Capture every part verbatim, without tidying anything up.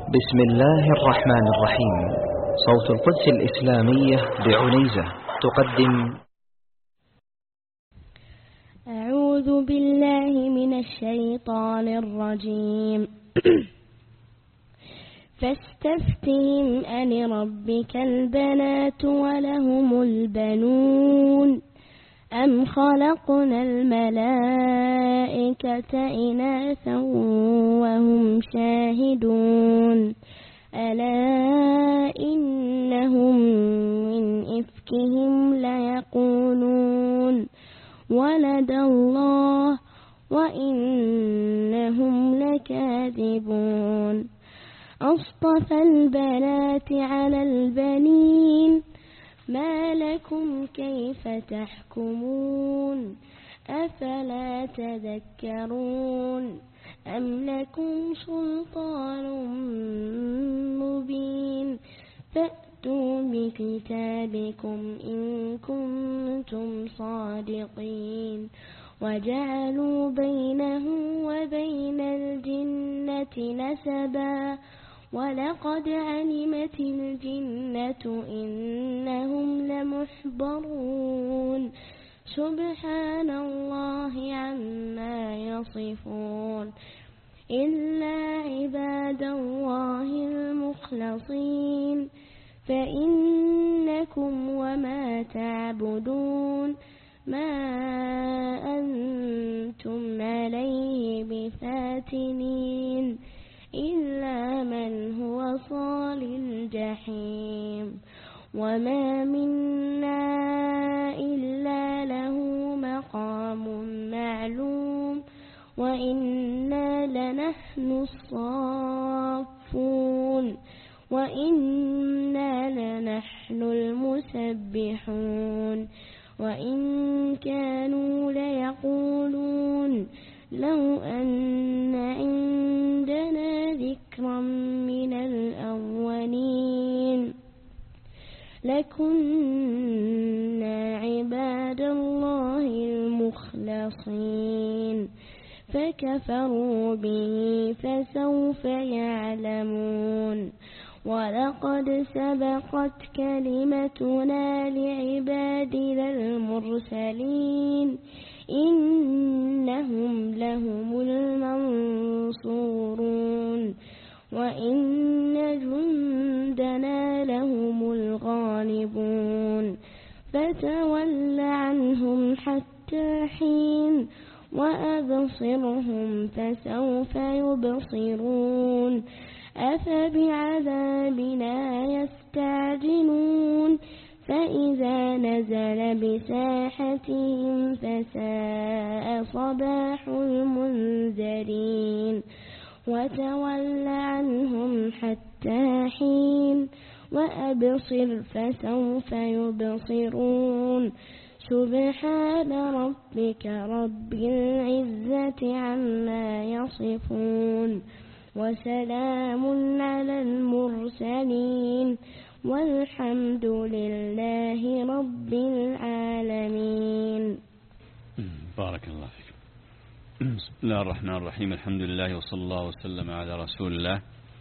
بسم الله الرحمن الرحيم. صوت القدس الإسلامية بعنيزة تقدم أعوذ بالله من الشيطان الرجيم. فاستفتهم ألربك البنات ولهم البنون أم خلقنا الملائكة إناثا وهم شاهدون ألا إنهم من إفكهم ليقولون ولد الله وإنهم لكاذبون أصطفى البنات على البنين ما لكم كيف تحكمون أفلا تذكرون أم لكم سلطان مبين فأتوا بكتابكم إن كنتم صادقين وجعلوا بينه وبين الجنة نسبا ولقد علمت الجنة إنهم لمحضرون سبحان الله عما يصفون إلا عباد الله المخلصين فإنكم وما تعبدون ما أنتم عليه بفاتنين إلا من هو صال الجحيم وما منا إلا له مقام معلوم وإنا لنحن الصافون وإنا لنحن المسبحون وإن كانوا ليقولون لو أن عندنا ذكرا من الأولين لكنا عباد الله المخلصين فكفروا به فسوف يعلمون ولقد سبقت كلمتنا لعبادنا المرسلين إنهم لهم المنصورون وإن جندنا لهم الغالبون فتول عنهم حتى حين وأبصرهم فسوف يبصرون أفبعذابنا يستعجلون فإذا نزل بساحتهم فساء صباح المنذرين وتول عنهم حتى حين وأبصر فسوف يبصرون سبحان ربك رب العزة عما يصفون وسلام على المرسلين والحمد لله رب العالمين. بارك الله فيك. بسم الله الرحمن الرحيم. الحمد لله وصلى الله وسلم على رسول الله.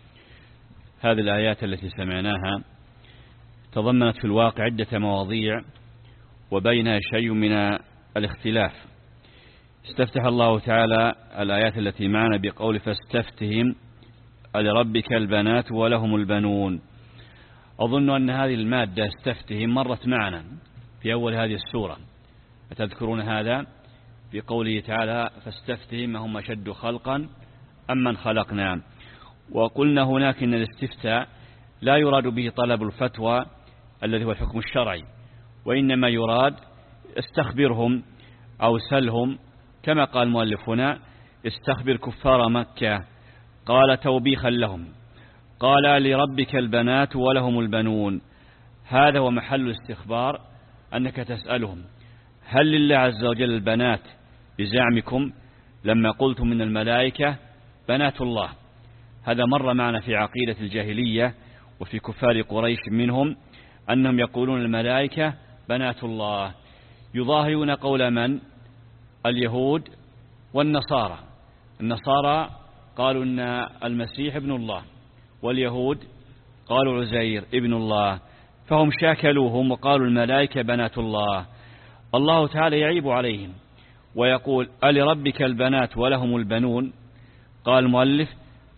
هذه الآيات التي سمعناها تضمنت في الواقع عدة مواضيع وبينها شيء من الاختلاف. استفتح الله تعالى الآيات التي معنا بقول فاستفتهم ألربك البنات ولهم البنون. أظن أن هذه المادة استفتهم مرت معنا في أول هذه السورة، أتذكرون هذا في قوله تعالى فاستفتهم هم أشد خلقا أم من خلقنا. وقلنا هناك أن الاستفتاء لا يراد به طلب الفتوى الذي هو الحكم الشرعي، وإنما يراد استخبرهم أو سلهم كما قال المؤلف هنا استخبر كفار مكة قال توبيخا لهم قال لربك البنات ولهم البنون. هذا هو محل الاستخبار، أنك تسألهم هل لله عز وجل البنات بزعمكم لما قلتم من الملائكة بنات الله. هذا مر معنا في عقيدة الجاهلية وفي كفار قريش منهم أنهم يقولون الملائكة بنات الله، يظاهرون قول من؟ اليهود والنصارى. النصارى قالوا أن المسيح ابن الله، واليهود قالوا عزير ابن الله، فهم شاكلوهم وقالوا الملائكة بنات الله. الله تعالى يعيب عليهم ويقول ألربك البنات ولهم البنون؟ قال المؤلف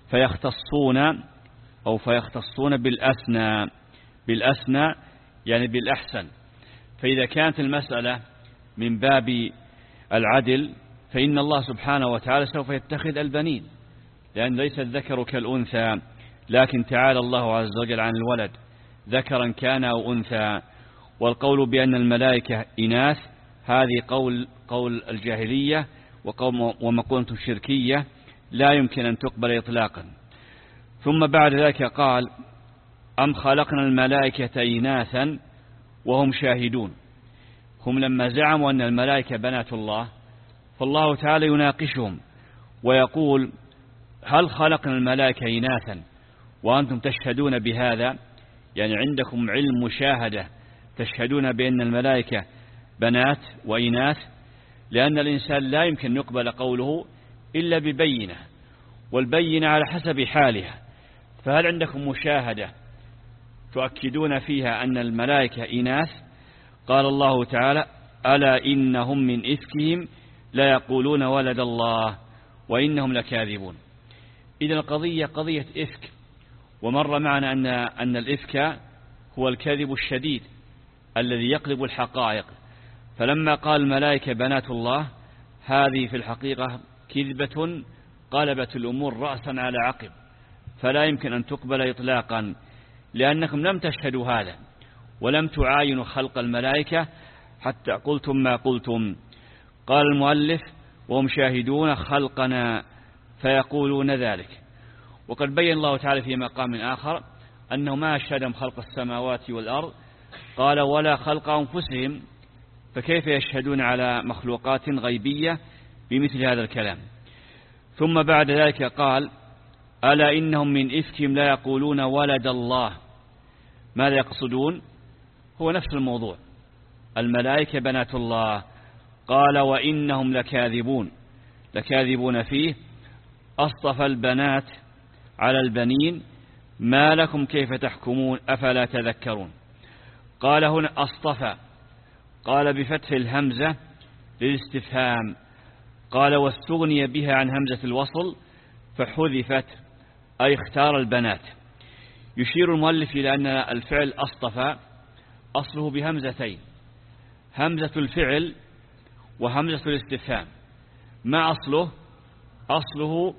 فيختصون أو فيختصون بالأسنى، بالأسنى يعني بالأحسن. فإذا كانت المسألة من باب العدل فإن الله سبحانه وتعالى سوف يتخذ البنين، لأن ليس الذكر كالأنثى، لكن تعالى الله عز وجل عن الولد ذكرا كان أو أنثى. والقول بأن الملائكة إناث هذه قول قول الجاهلية ومقولة شركية لا يمكن أن تقبل إطلاقا. ثم بعد ذلك قال أم خلقنا الملائكة إناثا وهم شاهدون. هم لما زعموا أن الملائكة بنات الله فالله تعالى يناقشهم ويقول هل خلقنا الملائكة إناثا وأنتم تشهدون بهذا؟ يعني عندكم علم مشاهدة تشهدون بأن الملائكة بنات وإناث، لأن الإنسان لا يمكن يقبل قوله إلا ببينة، والبينة على حسب حالها. فهل عندكم مشاهدة تؤكدون فيها أن الملائكة إناث؟ قال الله تعالى ألا إنهم من إفكهم لا يقولون ولد الله وإنهم لكاذبون. إذن القضية قضية إفك، ومر معنا أن أن الإفك هو الكذب الشديد الذي يقلب الحقائق. فلما قال الملائكة بنات الله هذه في الحقيقة كذبة قلبت الأمور رأسا على عقب، فلا يمكن أن تقبل إطلاقا، لأنكم لم تشهدوا هذا ولم تعاينوا خلق الملائكة حتى قلتم ما قلتم. قال المؤلف وهم شاهدون خلقنا فيقولون ذلك. وقد بين الله تعالى في مقام آخر أنه ما أشهدهم خلق السماوات والأرض، قال ولا خلق أنفسهم، فكيف يشهدون على مخلوقات غيبية بمثل هذا الكلام؟ ثم بعد ذلك قال ألا إنهم من إفكهم لا يقولون ولد الله. ماذا يقصدون؟ هو نفس الموضوع، الملائكة بنات الله. قال وإنهم لكاذبون، لكاذبون فيه أصطفى البنات على البنين ما لكم كيف تحكمون أفلا تذكرون. قال هنا أصطفى، قال بفتح الهمزة للاستفهام، قال واستغني بها عن همزة الوصل فحذفت أي اختار البنات. يشير المؤلف إلى أن الفعل أصطفى أصله بهمزتين، همزة الفعل وهمزة الاستفهام. ما أصله؟ أصله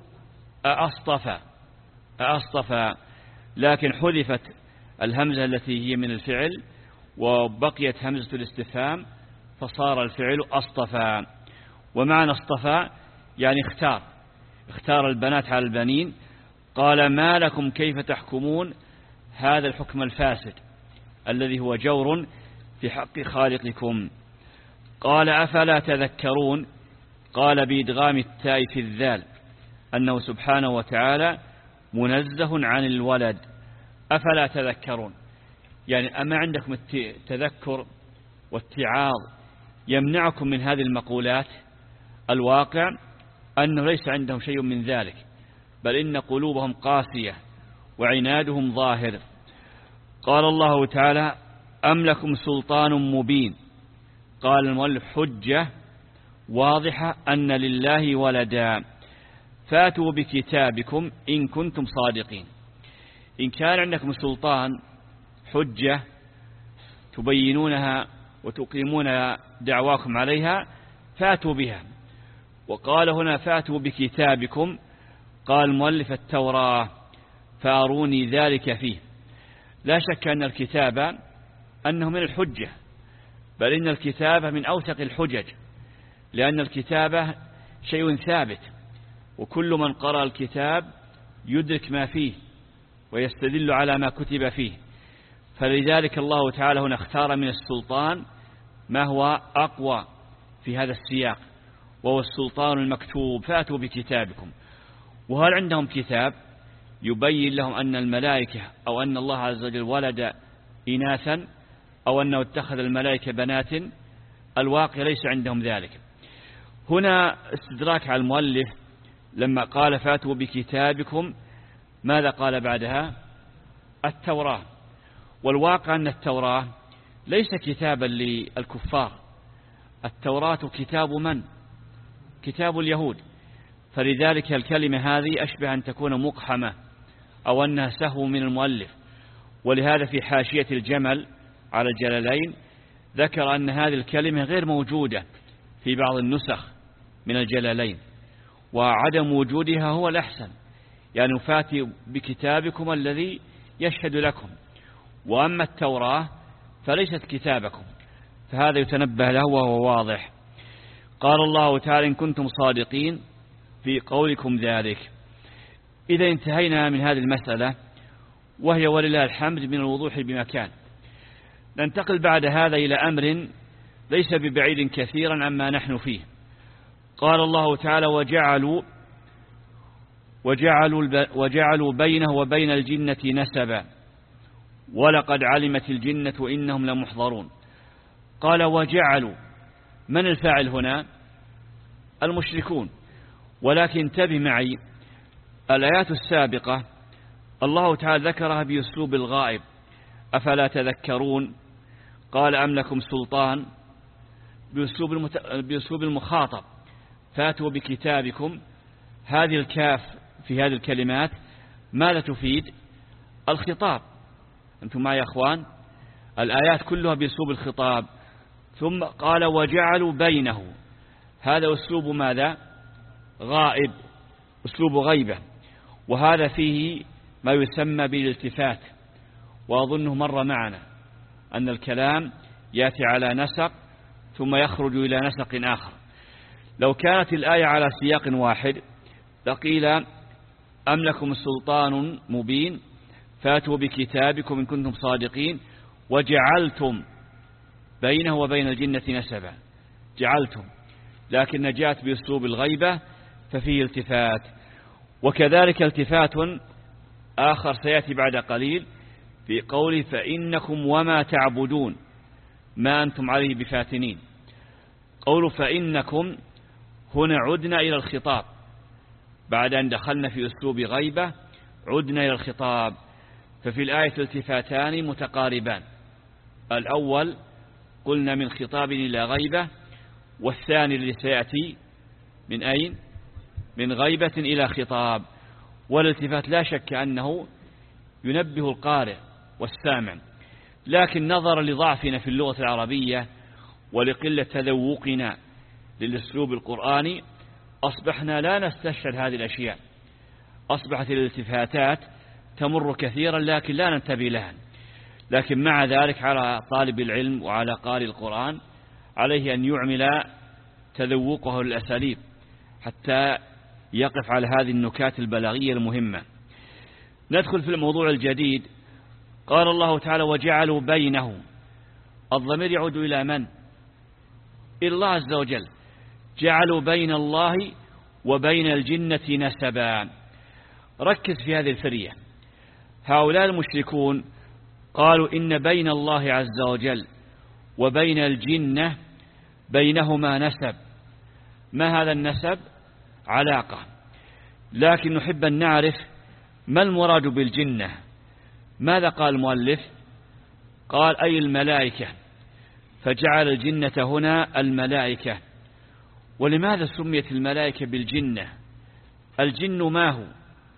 أصطفى أصطفى، لكن حذفت الهمزة التي هي من الفعل وبقيت همزة الاستفهام فصار الفعل أصطفى. ومعنى اصطفى يعني اختار، اختار البنات على البنين. قال ما لكم كيف تحكمون، هذا الحكم الفاسد الذي هو جور في حق خالقكم. قال أفلا تذكرون، قال بإدغام التاء في الذال أنه سبحانه وتعالى منزه عن الولد. أفلا تذكرون يعني أما عندكم التذكر والاتعاظ يمنعكم من هذه المقولات؟ الواقع أنه ليس عندهم شيء من ذلك، بل إن قلوبهم قاسية وعنادهم ظاهر. قال الله تعالى أم لكم سلطان مبين. قال المؤلف حجة واضحة أن لله ولدا، فاتوا بكتابكم إن كنتم صادقين. إن كان عندكم سلطان حجة تبينونها وتقيمون دعواكم عليها فاتوا بها. وقال هنا فاتوا بكتابكم، قال مؤلف التوراة فاروني ذلك فيه. لا شك أن الكتابة أنه من الحجة، بل إن الكتابة من أوثق الحجج، لأن الكتابة شيء ثابت، وكل من قرأ الكتاب يدرك ما فيه ويستدل على ما كتب فيه. فلذلك الله تعالى هنا اختار من السلطان ما هو أقوى في هذا السياق، وهو السلطان المكتوب. فاتوا بكتابكم. وهل عندهم كتاب يبين لهم أن الملائكة أو أن الله عز وجل ولد إناثا أو أنه اتخذ الملائكة بنات؟ الواقع ليس عندهم ذلك. هنا استدراك على المؤلف لما قال فاتوا بكتابكم، ماذا قال بعدها؟ التوراة. والواقع أن التوراة ليس كتابا للكفار، التوراة كتاب من؟ كتاب اليهود. فلذلك الكلمة هذه أشبه أن تكون مقحمة أو أنها سهو من المؤلف. ولهذا في حاشية الجمل على الجلالين ذكر أن هذه الكلمة غير موجودة في بعض النسخ من الجلالين، وعدم وجودها هو الأحسن، يعني فاتي بكتابكم الذي يشهد لكم، وأما التوراة فليست كتابكم، فهذا يتنبه له وهو واضح. قال الله تعالى: إن كنتم صادقين في قولكم ذلك. إذا انتهينا من هذه المسألة، وهي ولله الحمد من الوضوح بمكان، ننتقل بعد هذا إلى أمر ليس ببعيد كثيرا عما نحن فيه. قال الله تعالى: وجعلوا وجعلوا, وجعلوا بينه وبين الجنة نسبا ولقد علمت الجنة إنهم لمحضرون. قال: وجعلوا، من الفاعل هنا؟ المشركون. ولكن انتبه معي، الآيات السابقة الله تعالى ذكرها بأسلوب الغائب، أفلا تذكرون؟ قال: أم لكم سلطان، بأسلوب, المت... بأسلوب المخاطب، فاتوا بكتابكم. هذه الكاف في هذه الكلمات ماذا تفيد؟ الخطاب. أنتم معي يا أخوان؟ الآيات كلها بأسلوب الخطاب. ثم قال: وجعلوا بينه، هذا أسلوب ماذا؟ غائب، أسلوب غيبة، وهذا فيه ما يسمى بالالتفات، وأظنه مر معنا أن الكلام يأتي على نسق ثم يخرج إلى نسق آخر. لو كانت الآية على سياق واحد لقيل: أم لكم سلطان مبين فاتوا بكتابكم إن كنتم صادقين وجعلتم بينه وبين الجنة نسبا، جعلتم، لكن جاءت بأسلوب الغيبة ففيه التفات. وكذلك التفات آخر سيأتي بعد قليل في قوله: فإنكم وما تعبدون ما أنتم عليه بفاتنين. قول فإنكم هنا عدنا إلى الخطاب، بعد أن دخلنا في أسلوب غيبة عدنا إلى الخطاب. ففي الآية التفاتان متقاربان، الأول قلنا من خطاب إلى غيبة، والثاني الذي سيأتي من أين؟ من غيبة إلى خطاب. والالتفات لا شك أنه ينبه القارئ والسامع، لكن نظرا لضعفنا في اللغة العربية ولقلة تذوقنا للأسلوب القرآني أصبحنا لا نستشعر هذه الأشياء، أصبحت الالتفاتات تمر كثيرا لكن لا ننتبه لها. لكن مع ذلك على طالب العلم وعلى قارئ القرآن عليه أن يعمل تذوقه للأساليب حتى يقف على هذه النكات البلاغية المهمة. ندخل في الموضوع الجديد. قال الله تعالى: وجعلوا بينه، الضمير يعود إلى من؟ إلى الله عز وجل. جعلوا بين الله وبين الجنة نسبا. ركز في هذه الفرية. هؤلاء المشركون قالوا إن بين الله عز وجل وبين الجنة بينهما نسب. ما هذا النسب؟ علاقة. لكن نحب أن نعرف ما المراد بالجنة. ماذا قال المؤلف؟ قال: أي الملائكة، فجعل الجنة هنا الملائكة. ولماذا سميت الملائكة بالجنة؟ الجن ما هو؟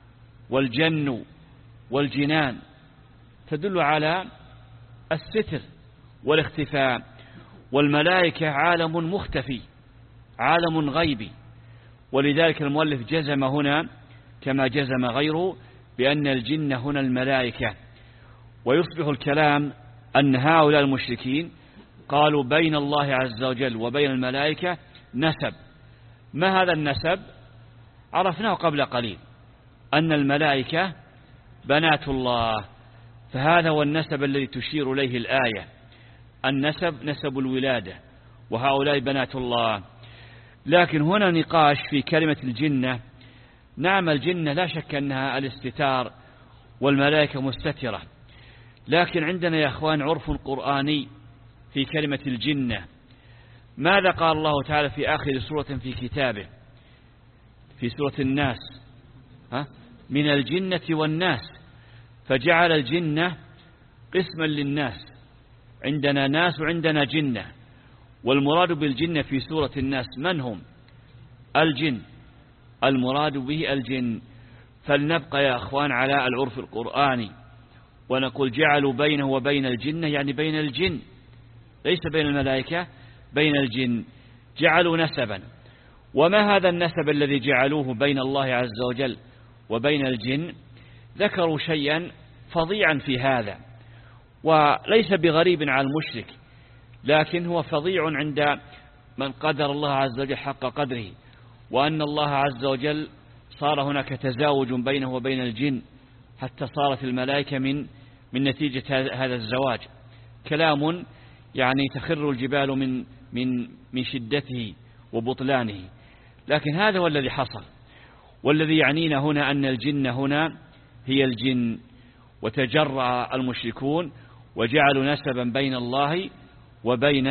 والجن والجنان تدل على الستر والاختفاء، والملائكة عالم مختفي، عالم غيبي. ولذلك المؤلف جزم هنا كما جزم غيره بأن الجن هنا الملائكة. ويصبح الكلام أن هؤلاء المشركين قالوا بين الله عز وجل وبين الملائكة نسب. ما هذا النسب؟ عرفناه قبل قليل، أن الملائكة بنات الله، فهذا هو النسب الذي تشير إليه الآية. النسب نسب الولادة، وهؤلاء بنات الله. لكن هنا نقاش في كلمة الجنة. نعم الجنة لا شك أنها الاستتار والملائكة مستترة، لكن عندنا يا أخوان عرف قرآني في كلمة الجنة. ماذا قال الله تعالى في آخر سورة في كتابه في سورة الناس؟ ها؟ من الجنة والناس، فجعل الجنة قسما للناس، عندنا ناس وعندنا جنة، والمراد بالجنة في سورة الناس من هم؟ الجن، المراد به الجن. فلنبقى يا أخوان على العرف القرآني ونقول جعلوا بينه وبين الجنة، يعني بين الجن، ليس بين الملائكة، بين الجن، جعلوا نسبا. وما هذا النسب الذي جعلوه بين الله عز وجل وبين الجن؟ ذكروا شيئا فظيعا في هذا، وليس بغريب على المشرك، لكن هو فظيع عند من قدر الله عز وجل حق قدره، وأن الله عز وجل صار هناك تزاوج بينه وبين الجن حتى صارت الملائكة من من نتيجة هذا الزواج. كلام يعني تخر الجبال من من من شدته وبطلانه، لكن هذا هو الذي حصل. والذي يعنينا هنا أن الجن هنا هي الجن، وتجرأ المشركون وجعلوا نسبا بين الله وبين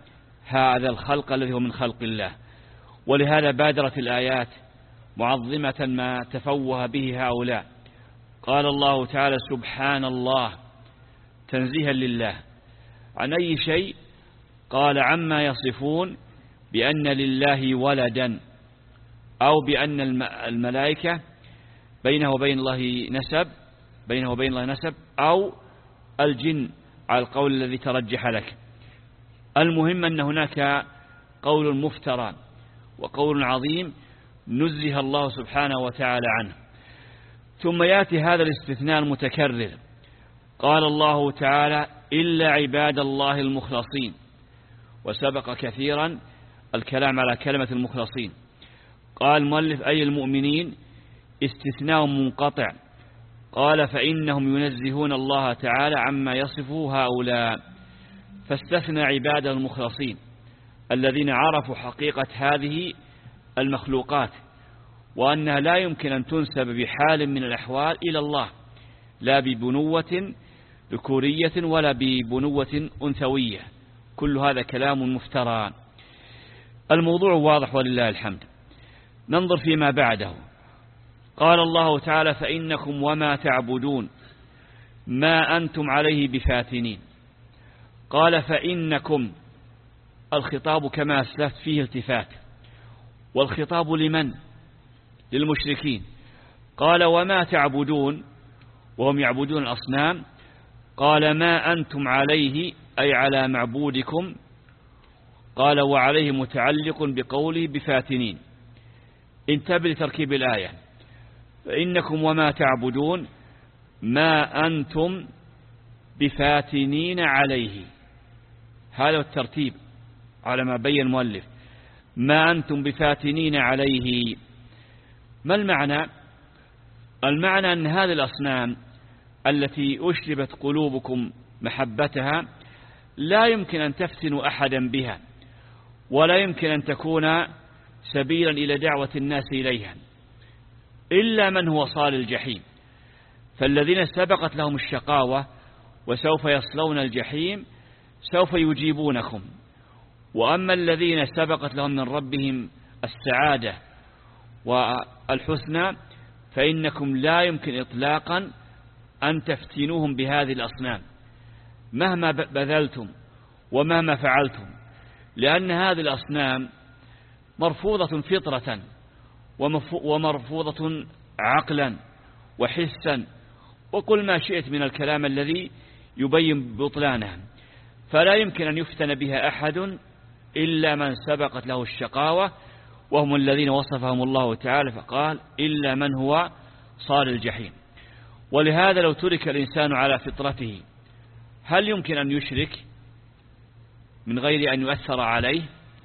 هذا الخلق الذي هو من خلق الله. ولهذا بادرت الآيات معظمة ما تفوه به هؤلاء. قال الله تعالى: سبحان الله، تنزيها لله عن أي شيء؟ قال: عما يصفون بأن لله ولدا، أو بأن الملائكة بينه وبين الله نسب، بينه وبين الله نسب، أو الجن على القول الذي ترجح لك. المهم أن هناك قول مفترى وقول عظيم نزه الله سبحانه وتعالى عنه. ثم يأتي هذا الاستثناء المتكرر، قال الله تعالى: إلا عباد الله المخلصين. وسبق كثيرا الكلام على كلمة المخلصين. قال المؤلف: أي المؤمنين، استثناء منقطع. قال: فإنهم ينزهون الله تعالى عما يصفه هؤلاء، فاستثنى عباد المخلصين الذين عرفوا حقيقة هذه المخلوقات، وأنها لا يمكن أن تنسب بحال من الأحوال إلى الله، لا ببنوة ذكورية ولا ببنوة أنثوية. كل هذا كلام مفترى. الموضوع واضح ولله الحمد. ننظر فيما بعده. قال الله تعالى: فإنكم وما تعبدون ما أنتم عليه بفاتنين. قال: فإنكم، الخطاب كما أسلفت فيه التفات، والخطاب لمن؟ للمشركين. قال: وما تعبدون، وهم يعبدون الأصنام. قال: ما أنتم عليه، أي على معبودكم. قال: وعليه متعلق بقوله بفاتنين. انتبه لتركيب الآية: فإنكم وما تعبدون ما أنتم بفاتنين عليه. هذا الترتيب على ما بين المؤلف، ما أنتم بفاتنين عليه. ما المعنى؟ المعنى أن هذه الأصنام التي أشربت قلوبكم محبتها لا يمكن أن تفتنوا أحدا بها، ولا يمكن أن تكون سبيلا إلى دعوة الناس إليها إلا من هو صال الجحيم. فالذين سبقت لهم الشقاوة وسوف يصلون الجحيم سوف يجيبونكم، وأما الذين سبقت لهم من ربهم السعادة والحسنى فإنكم لا يمكن إطلاقا أن تفتنوهم بهذه الأصنام مهما بذلتم ومهما فعلتم، لأن هذه الأصنام مرفوضة فطرة ومرفوضة عقلا وحسا وكل ما شئت من الكلام الذي يبين بطلانها، فلا يمكن أن يفتن بها أحد إلا من سبقت له الشقاوة، وهم الذين وصفهم الله تعالى فقال: إلا من هو صال الجحيم. ولهذا لو ترك الإنسان على فطرته هل يمكن أن يشرك من غير أن يؤثر عليه؟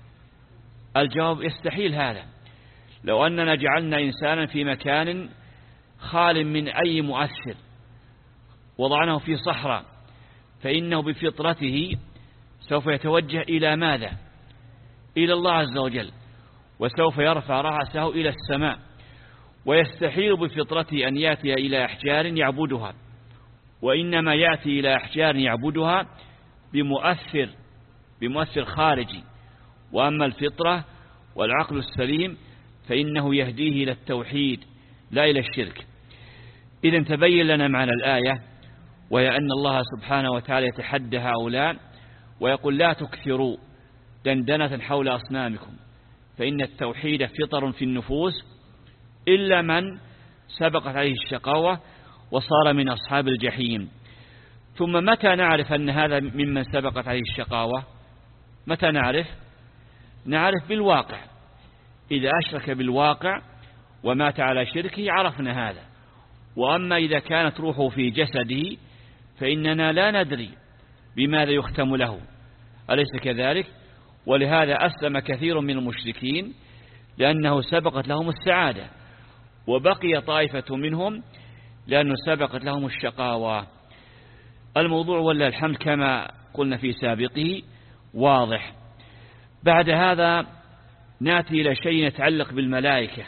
الجواب: يستحيل هذا. لو أننا جعلنا إنسانا في مكان خال من أي مؤثر وضعناه في صحراء فإنه بفطرته سوف يتوجه إلى ماذا؟ إلى الله عز وجل، وسوف يرفع رأسه إلى السماء، ويستحيل بفطرته أن يأتي إلى أحجار يعبدها، وإنما يأتي إلى أحجار يعبدها بمؤثر بمؤثر خارجي. وأما الفطرة والعقل السليم فإنه يهديه إلى التوحيد لا إلى الشرك. إذن تبين لنا معنى الآية، وهي أن الله سبحانه وتعالى يتحدى هؤلاء ويقول لا تكثروا دندنة حول أصنامكم، فإن التوحيد فطر في النفوس إلا من سبقت عليه الشقاوة وصار من أصحاب الجحيم. ثم متى نعرف أن هذا ممن سبقت عليه الشقاوة؟ متى نعرف؟ نعرف بالواقع. إذا أشرك بالواقع ومات على شركه عرفنا هذا. وأما إذا كانت روحه في جسده فإننا لا ندري بماذا يختم له، أليس كذلك؟ ولهذا أسلم كثير من المشركين لأنه سبقت لهم السعادة، وبقي طائفة منهم لأنه سبقت لهم الشقاوة. الموضوع ولا الحمد كما قلنا في سابقه واضح. بعد هذا نأتي إلى شيء يتعلق بالملائكة،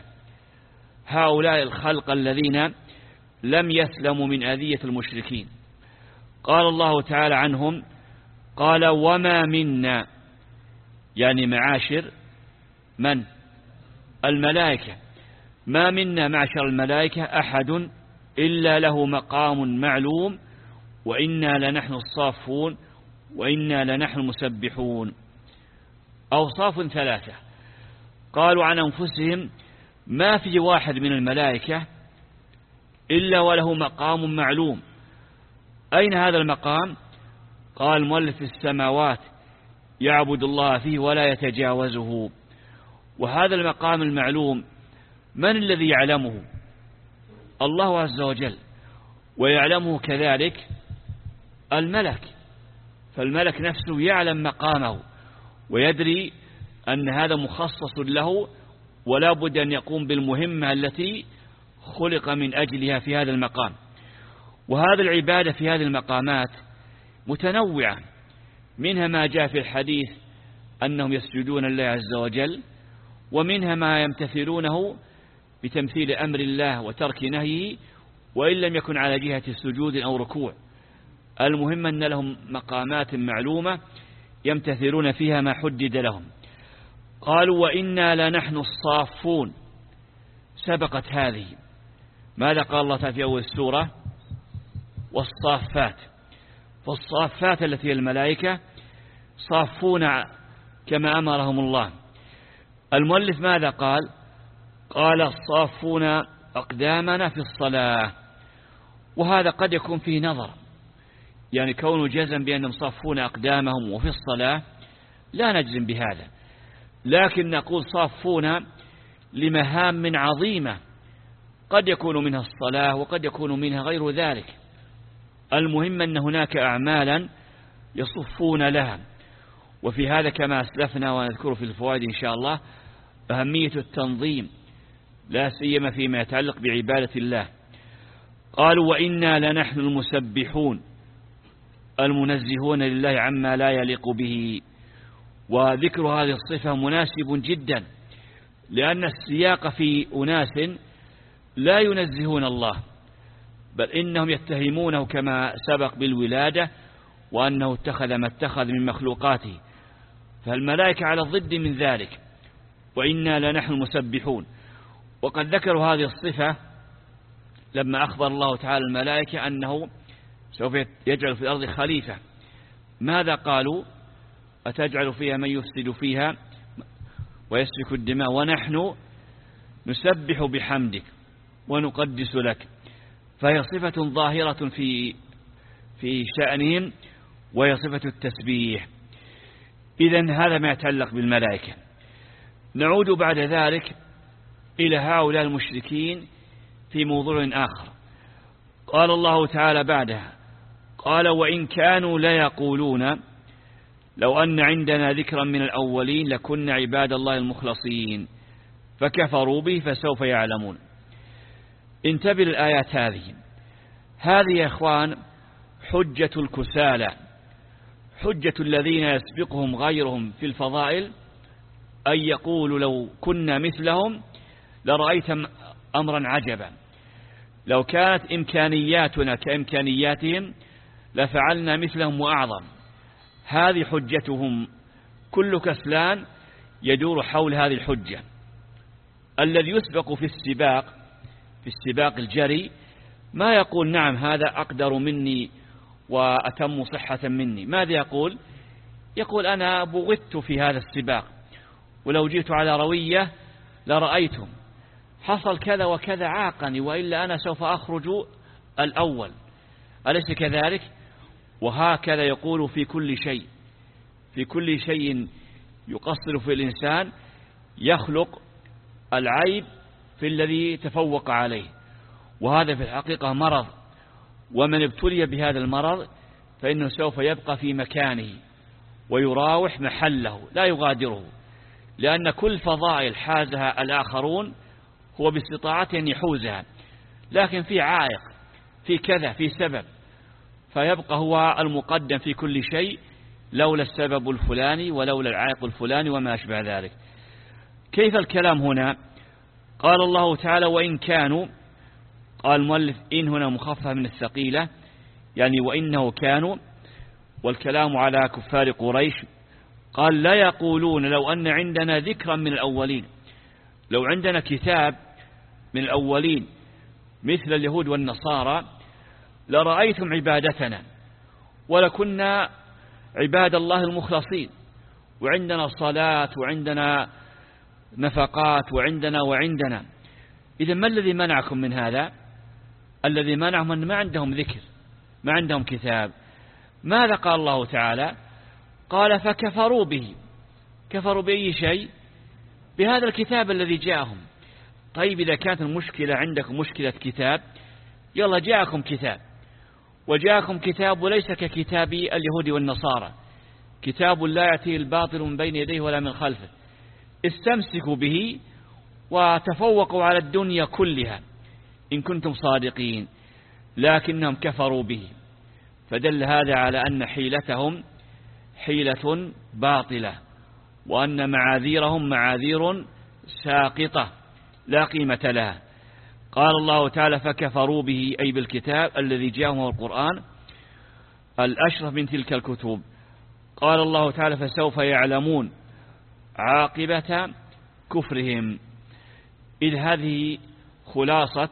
هؤلاء الخلق الذين لم يسلموا من أذية المشركين. قال الله تعالى عنهم، قال وما منا، يعني معاشر من؟ الملائكة. ما منا معشر الملائكة أحد إلا له مقام معلوم وإنا لنحن الصافون وإنا لنحن المسبحون. أوصاف ثلاثة. قالوا عن أنفسهم ما في واحد من الملائكة إلا وله مقام معلوم. أين هذا المقام؟ قال مؤلف السماوات يعبد الله فيه ولا يتجاوزه. وهذا المقام المعلوم من الذي يعلمه؟ الله عز وجل، ويعلمه كذلك الملك. فالملك نفسه يعلم مقامه ويدري أن هذا مخصص له ولا بد أن يقوم بالمهمة التي خلق من أجلها في هذا المقام. وهذا العبادة في هذه المقامات متنوعة، منها ما جاء في الحديث أنهم يسجدون لله عز وجل، ومنها ما يمتثلونه بتمثيل أمر الله وترك نهيه وإن لم يكن على جهة السجود أو ركوع. المهم أن لهم مقامات معلومة يمتثلون فيها ما حدد لهم. قالوا وإنا لنحن الصافون، سبقت هذه. ماذا قال الله تعالى في أول السورة؟ والصافات. فالصافات التي هي الملائكة صافون كما أمرهم الله. المؤلف ماذا قال؟ قال الصافون أقدامنا في الصلاة. وهذا قد يكون فيه نظر، يعني كون جزم بأنهم صافون أقدامهم وفي الصلاة لا نجزم بهذا، لكن نقول صافون لمهام عظيمة قد يكون منها الصلاة وقد يكون منها غير ذلك. المهم أن هناك أعمالا يصفون لها. وفي هذا كما أسلفنا ونذكر في الفوائد إن شاء الله أهمية التنظيم، لا سيما فيما يتعلق بعبادة الله. قالوا وإنا لنحن المسبحون، المنزهون لله عما لا يليق به. وذكر هذه الصفة مناسب جدا، لأن السياق في أناس لا ينزهون الله، بل إنهم يتهمونه كما سبق بالولادة وأنه اتخذ ما اتخذ من مخلوقاته. فالملائكة على الضد من ذلك، وإنا لنحن المسبحون. وقد ذكروا هذه الصفة لما أخبر الله تعالى الملائكة أنه سوف يجعل في الأرض خليفة. ماذا قالوا؟ أتجعل فيها من يفسد فيها ويسفك الدماء ونحن نسبح بحمدك ونقدس لك. فهي صفة ظاهرة في في شأنهم وهي صفة التسبيح. إذن هذا ما يتعلق بالملائكة. نعود بعد ذلك إلى هؤلاء المشركين في موضوع آخر. قال الله تعالى بعدها، قال وإن كانوا ليقولون لو أن عندنا ذكرا من الأولين لكنا عباد الله المخلصين فكفروا به فسوف يعلمون. انتبه الآيات هذه. هذه يا إخوان حجة الكسالى، حجة الذين يسبقهم غيرهم في الفضائل، أن يقولوا لو كنا مثلهم لرأيت أمرا عجبا، لو كانت إمكانياتنا كإمكانياتهم لفعلنا مثلهم وأعظم. هذه حجتهم. كل كسلان يدور حول هذه الحجة. الذي يسبق في السباق في السباق الجري ما يقول نعم هذا أقدر مني وأتم صحة مني. ماذا يقول؟ يقول أنا بغت في هذا السباق، ولو جئت على روية لرأيتم حصل كذا وكذا عاقني، وإلا أنا سوف أخرج الأول، أليس كذلك؟ وهكذا يقول في كل شيء، في كل شيء يقصر في الإنسان يخلق العيب في الذي تفوق عليه، وهذا في الحقيقة مرض، ومن ابتلي بهذا المرض فإنه سوف يبقى في مكانه ويراوح محله لا يغادره، لأن كل فضائل حازها الآخرون هو باستطاعته أن يحوزها، لكن في عائق، في كذا، في سبب، فيبقى هو المقدم في كل شيء لولا السبب الفلاني ولولا العائق الفلاني وما أشبه ذلك. كيف الكلام هنا؟ قال الله تعالى وإن كانوا، قال المؤلف إن هنا مخففة من الثقيلة، يعني وإنه كانوا، والكلام على كفار قريش. قال لا يقولون لو أن عندنا ذكرا من الأولين، لو عندنا كتاب من الأولين مثل اليهود والنصارى لرأيتم عبادتنا ولكنا عباد الله المخلصين، وعندنا صلاة وعندنا نفقات وعندنا وعندنا. إذا ما الذي منعكم من هذا؟ الذي منعهم أن ما عندهم ذكر، ما عندهم كتاب. ماذا قال الله تعالى؟ قال فكفروا به. كفروا بأي شيء؟ بهذا الكتاب الذي جاءهم. طيب إذا كانت المشكلة عندكم مشكلة كتاب، يلا جاءكم كتاب، وجاءكم كتاب وليس ككتاب اليهود والنصارى، كتاب لا يأتيه الباطل من بين يديه ولا من خلفه، استمسكوا به وتفوقوا على الدنيا كلها إن كنتم صادقين، لكنهم كفروا به، فدل هذا على أن حيلتهم حيلة باطلة، وأن معاذيرهم معاذير ساقطة لا قيمة لها. قال الله تعالى فكفروا به أي بالكتاب الذي جاءهم هو القرآن الأشرف من تلك الكتب. قال الله تعالى فسوف يعلمون عاقبة كفرهم. إذ هذه خلاصة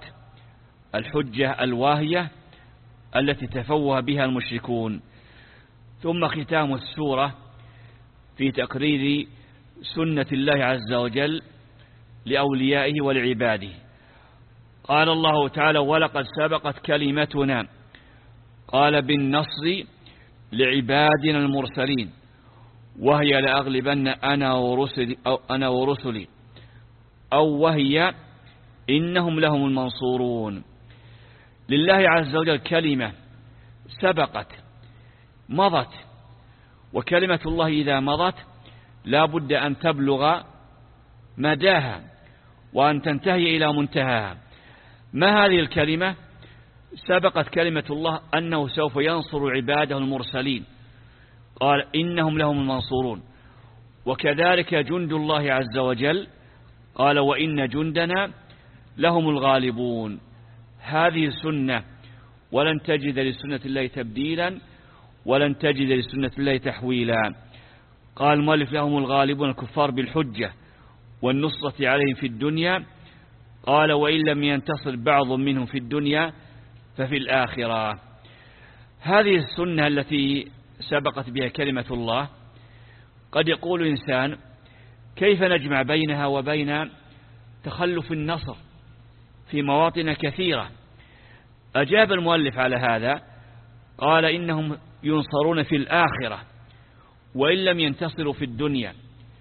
الحجة الواهية التي تفوه بها المشركون. ثم ختام السورة في تقرير سنة الله عز وجل لأوليائه ولعباده. قال الله تعالى ولقد سبقت كلمتنا، قال بالنصر لعبادنا المرسلين، وهي لأغلبن أنا ورسلي أو, أنا ورسلي أو وهي إنهم لهم المنصورون. لله عز وجل كلمة سبقت مضت، وكلمة الله إذا مضت لا بد أن تبلغ مداها وأن تنتهي إلى منتهاها. ما هذه الكلمة؟ سبقت كلمة الله أنه سوف ينصر عباده المرسلين، قال إنهم لهم المنصورون، وكذلك جند الله عز وجل قال وإن جندنا لهم الغالبون. هذه سنة، ولن تجد لسنة الله تبديلا ولن تجد لسنة الله تحويلا. قال المؤلف لهم الغالبون الكفار بالحجة والنصرة عليهم في الدنيا، قال وإن لم ينتصر بعض منهم في الدنيا ففي الآخرة. هذه السنة التي سبقت بها كلمة الله. قد يقول إنسان كيف نجمع بينها وبين تخلف النصر في مواطن كثيرة؟ أجاب المؤلف على هذا قال إنهم ينصرون في الآخرة وإن لم ينتصروا في الدنيا.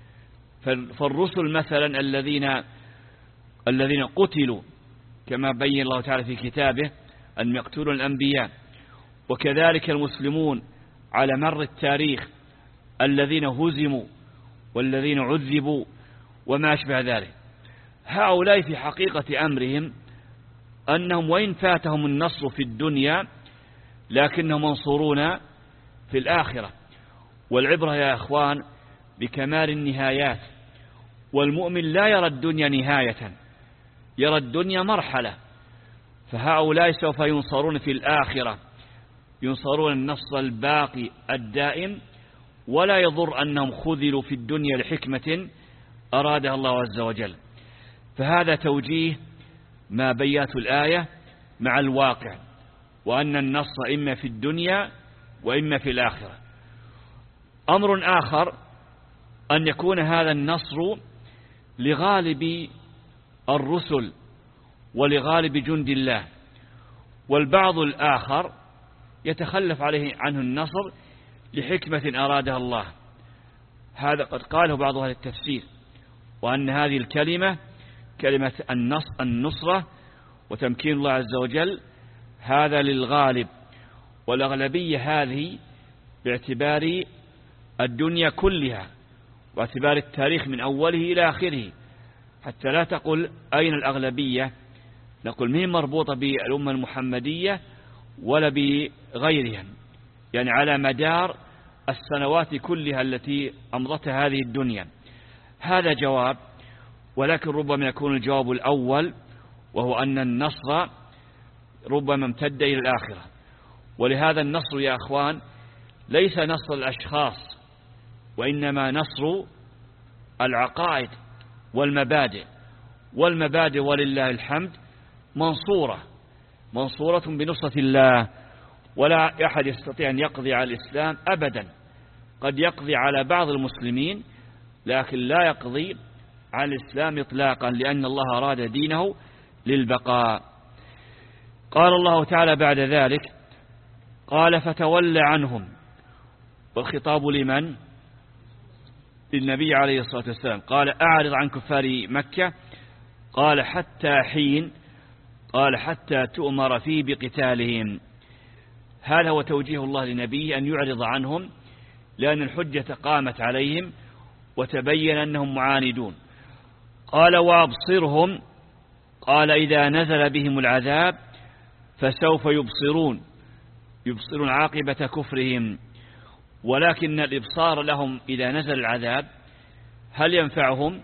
فالرسل مثلا الذين الذين قتلوا كما بين الله تعالى في كتابه أن يقتلوا الأنبياء، وكذلك المسلمون على مر التاريخ الذين هزموا والذين عذبوا وما أشبه ذلك، هؤلاء في حقيقة أمرهم أنهم وإن فاتهم النصر في الدنيا لكنهم منصورون في الآخرة. والعبرة يا أخوان بكمال النهايات، والمؤمن لا يرى الدنيا نهاية، يرى الدنيا مرحلة. فهؤلاء سوف ينصرون في الآخرة، ينصرون النصر الباقي الدائم، ولا يضر أنهم خذلوا في الدنيا لحكمة أرادها الله عز وجل. فهذا توجيه ما بيات الآية مع الواقع، وأن النصر إما في الدنيا وإما في الآخرة. أمر آخر أن يكون هذا النصر لغالب الرسل ولغالب جند الله، والبعض الآخر يتخلف عليه عنه النصر لحكمة أرادها الله. هذا قد قاله بعض أهل التفسير، وأن هذه الكلمة كلمة النصرة وتمكين الله عز وجل هذا للغالب، والأغلبية هذه باعتبار الدنيا كلها واعتبار التاريخ من أوله إلى آخره، حتى لا تقول أين الأغلبية، نقول مين مربوطة بالأمة المحمدية ولا بغيرها، يعني على مدار السنوات كلها التي أمضتها هذه الدنيا. هذا جواب، ولكن ربما يكون الجواب الأول، وهو أن النصر ربما امتد إلى الآخرة. ولهذا النصر يا أخوان ليس نصر الأشخاص، وإنما نصر العقائد والمبادئ، والمبادئ ولله الحمد منصورة منصورة بنصرة الله، ولا أحد يستطيع أن يقضي على الإسلام أبدا. قد يقضي على بعض المسلمين لكن لا يقضي على الإسلام إطلاقا، لأن الله أراد دينه للبقاء. قال الله تعالى بعد ذلك قال فتولى عنهم، والخطاب لمن؟ للنبي عليه الصلاة والسلام. قال أعرض عن كفار مكة، قال حتى حين، قال حتى تؤمر فيه بقتالهم. هذا هو توجيه الله لنبيه أن يعرض عنهم، لأن الحجة قامت عليهم وتبين أنهم معاندون. قال وأبصرهم، قال إذا نزل بهم العذاب فسوف يبصرون، يبصرون عاقبة كفرهم. ولكن الإبصار لهم إذا نزل العذاب هل ينفعهم؟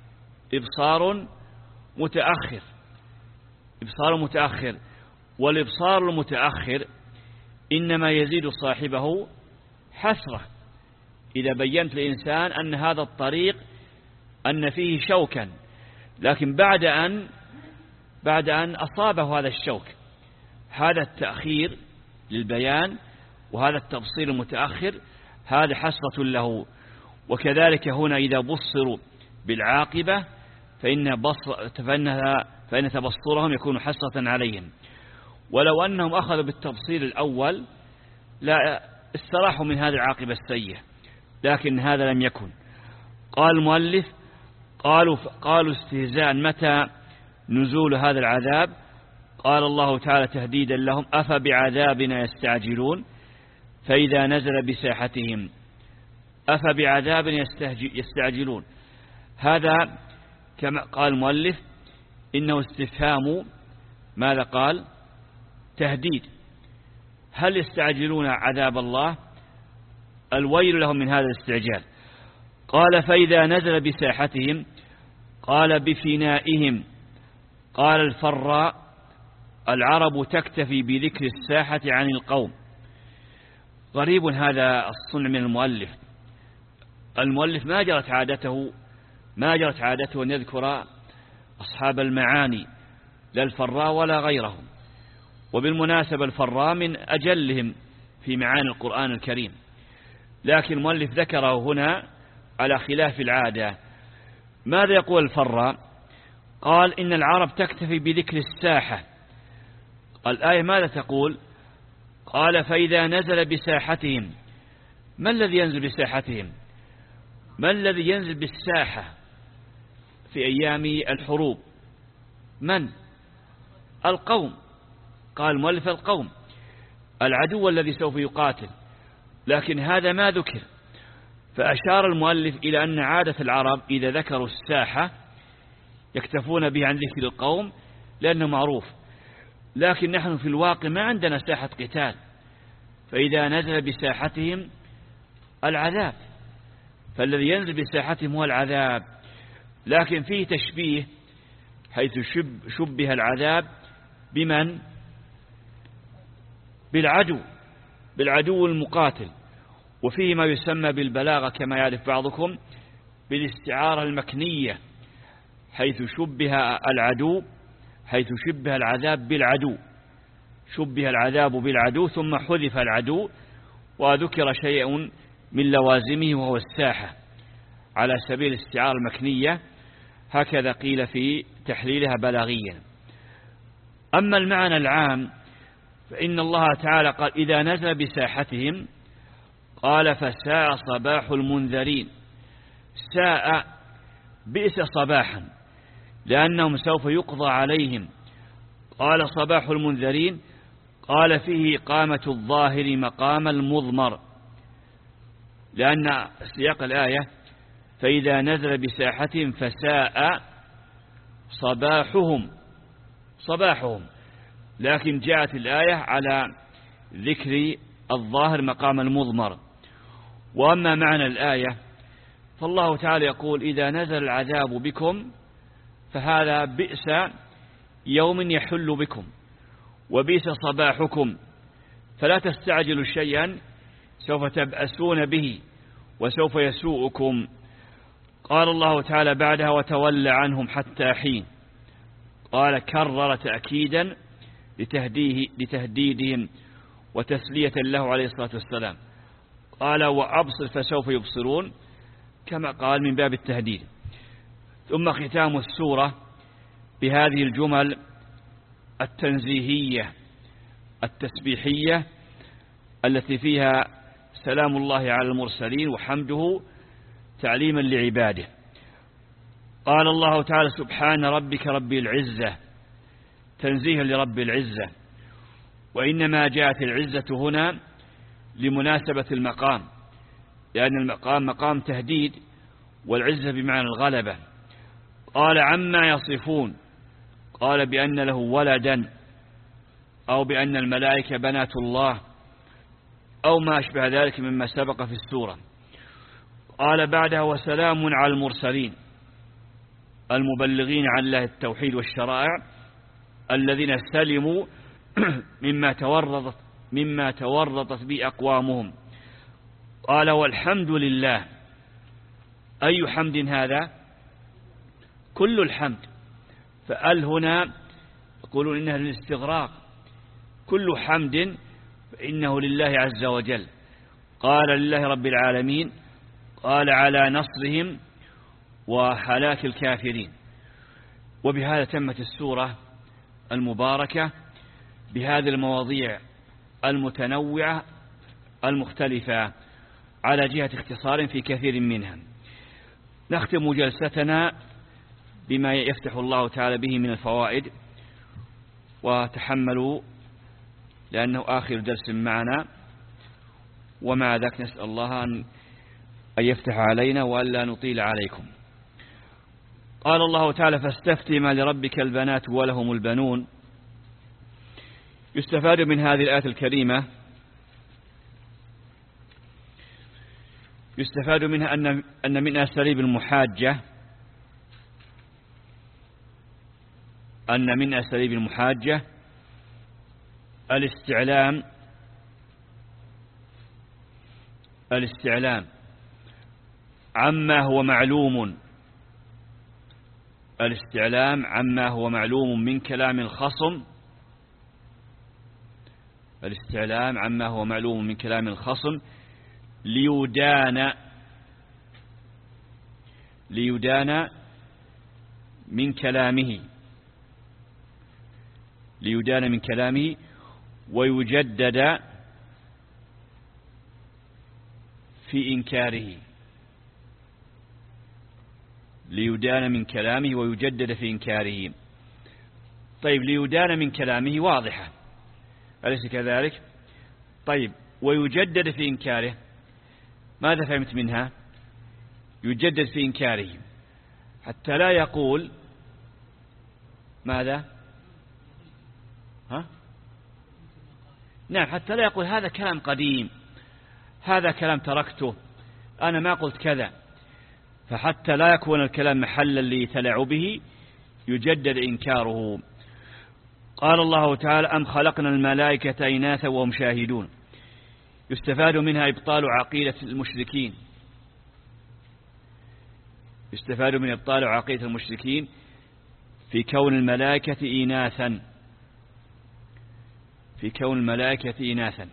إبصار متأخر، إبصار متأخر، والإبصار المتأخر إنما يزيد صاحبه حسرة إذا بينت لإنسان أن هذا الطريق أن فيه شوكا، لكن بعد أن بعد أن أصابه هذا الشوك. هذا التأخير للبيان وهذا التبصير المتأخر هذا حسرة له. وكذلك هنا إذا بصروا بالعاقبة فإن, بصر فإنها فإن تبصرهم يكون حسرة عليهم. ولو أنهم أخذوا بالتبصير الأول لا استراحوا من هذه العاقبة السيئة، لكن هذا لم يكن. قال المؤلف قالوا, قالوا استهزاء متى نزول هذا العذاب؟ قال الله تعالى تهديدا لهم أفبعذابنا يستعجلون فإذا نزل بساحتهم. أفبعذابنا يستعجلون، هذا كما قال المؤلف إنه استفهام، ماذا قال؟ تهديد. هل يستعجلون عذاب الله؟ الويل لهم من هذا الاستعجال. قال فإذا نزل بساحتهم، قال بفنائهم. قال الفراء العرب تكتفي بذكر الساحة عن القوم. غريب هذا الصنع من المؤلف. المؤلف ما جرت عادته ما جرت عادته أن يذكر أصحاب المعاني لا الفراء ولا غيرهم، وبالمناسبة الفراء من أجلهم في معاني القرآن الكريم، لكن المؤلف ذكره هنا على خلاف العادة. ماذا يقول الفراء؟ قال إن العرب تكتفي بذكر الساحة. الآية ماذا تقول؟ قال فإذا نزل بساحتهم. ما الذي ينزل بساحتهم؟ ما الذي ينزل بالساحة في أيام الحروب؟ من؟ القوم. قال المؤلف القوم، العدو الذي سوف يقاتل، لكن هذا ما ذكر. فأشار المؤلف إلى أن عادة العرب إذا ذكروا الساحة يكتفون به عن ذكر القوم لأنه معروف، لكن نحن في الواقع ما عندنا ساحة قتال، فإذا نزل بساحتهم العذاب، فالذي ينزل بساحتهم هو العذاب. لكن فيه تشبيه حيث شب شبه العذاب بمن؟ بالعدو، بالعدو المقاتل. وفيه ما يسمى بالبلاغة كما يعرف بعضكم بالاستعارة المكنية، حيث شبه العدو حيث شبه العذاب بالعدو، شبه العذاب بالعدو ثم حذف العدو وذكر شيء من لوازمه وهو الساحة على سبيل الاستعارة المكنية، هكذا قيل في تحليلها بلاغيا. أما المعنى العام فإن الله تعالى قال إذا نزل بساحتهم قال فساء صباح المنذرين. ساء بئس صباحا لأنهم سوف يقضى عليهم. قال صباح المنذرين قال فيه إقامة الظاهر مقام المضمر، لأن سياق الآية فإذا نزل بساحتهم فساء صباحهم صباحهم، لكن جاءت الآية على ذكر الظاهر مقام المضمر. وأما معنى الآية فالله تعالى يقول إذا نزل العذاب بكم فهذا بئس يوم يحل بكم وبئس صباحكم، فلا تستعجلوا شيئا سوف تبأسون به وسوف يسوءكم. قال الله تعالى بعدها وتولى عنهم حتى حين. قال كرر تأكيدا لتهديه لتهديدهم وتسلية له عليه الصلاة والسلام. قال وأبصر فسوف يبصرون، كما قال من باب التهديد. ثم ختام السورة بهذه الجمل التنزيهية التسبيحية التي فيها سلام الله على المرسلين وحمده تعليما لعباده. قال الله تعالى سبحان ربك رب العزة، تنزيها لرب العزة، وإنما جاءت العزة هنا لمناسبة المقام، لأن المقام مقام تهديد والعزة بمعنى الغلبة. قال عما يصفون، قال بأن له ولدا أو بأن الملائكة بنات الله أو ما أشبه ذلك مما سبق في السورة. قال بعدها وسلام على المرسلين المبلغين عن الله التوحيد والشرائع الذين سلموا مما تورطت مما تورطت به أقوامهم. قال والحمد لله. أي حمد هذا؟ كل الحمد، فأل هنا يقولون إنها للاستغراق، كل حمد فإنه لله عز وجل. قال لله رب العالمين، قال على نصرهم وهلاك الكافرين. وبهذا تمت السورة المباركة بهذه المواضيع المتنوعة المختلفة على جهة اختصار في كثير منها. نختم جلستنا بما يفتح الله تعالى به من الفوائد، وتحملوا لأنه آخر درس معنا، ومع ذلك نسأل الله أن يفتح علينا وألا نطيل عليكم. قال الله تعالى فاستفتي ما لربك البنات ولهم البنون. يستفاد من هذه الآية الكريمة يستفاد منها أن أن من أساليب المحاجة أن من أساليب المحاجة الاستعلام الاستعلام عما هو معلوم الاستعلام عما هو معلوم من كلام الخصم الاستعلام عما هو معلوم من كلام الخصم ليدان ليدان من كلامه ليدان من كلامه ويجدد في إنكاره ليدان من كلامه ويجدد في إنكاره. طيب ليدان من كلامه واضحة، أليس كذلك؟ طيب ويجدد في إنكاره ماذا فهمت منها؟ يجدد في إنكاره حتى لا يقول ماذا؟ ها؟ نعم، حتى لا يقول هذا كلام قديم، هذا كلام تركته، أنا ما قلت كذا. فحتى لا يكون الكلام محلا لتلاعبه يجدد إنكاره. قال الله تعالى أم خلقنا الملائكة إناثا وهم شاهدون. يستفاد منها إبطال عقيدة المشركين يستفاد من إبطال عقيدة المشركين في كون الملائكة إناثا في كون الملائكة إناثا.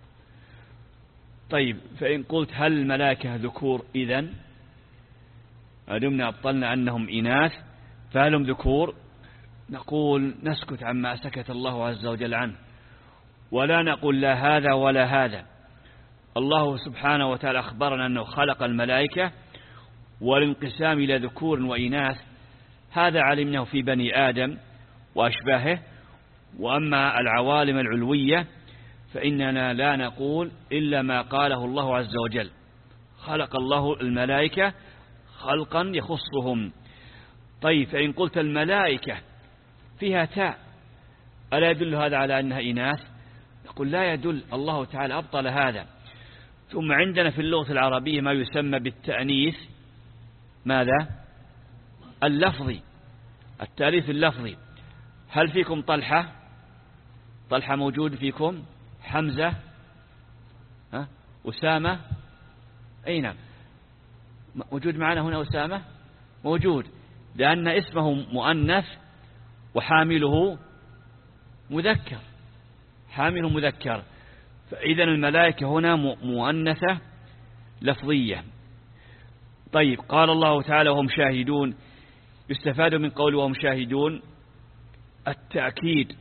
طيب فإن قلت هل الملائكة ذكور إذن أدمنا أبطلنا أنهم إناث فهل هم ذكور؟ نقول نسكت عما سكت الله عز وجل عنه، ولا نقول لا هذا ولا هذا. الله سبحانه وتعالى أخبرنا أنه خلق الملائكة، والانقسام إلى ذكور وإناث هذا علمناه في بني آدم وأشباهه. وأما العوالم العلوية فإننا لا نقول إلا ما قاله الله عز وجل. خلق الله الملائكة خلقا يخصهم. طيب فإن قلت الملائكة فيها تاء ألا يدل هذا على أنها إناث؟ نقول لا يدل، الله تعالى أبطل هذا. ثم عندنا في اللغة العربية ما يسمى بالتأنيث، ماذا؟ اللفظي، التأنيث اللفظي. هل فيكم طلحة؟ طلحة موجود فيكم؟ حمزة؟ ها؟ أسامة؟ أي نعم موجود معنا هنا أسامة؟ موجود، لأن اسمه مؤنث وحامله مذكر، حامله مذكر. فإذا الملائكة هنا مؤنثة لفظية. طيب قال الله تعالى وهم شاهدون، يستفاد من قول وهم شاهدون التأكيد،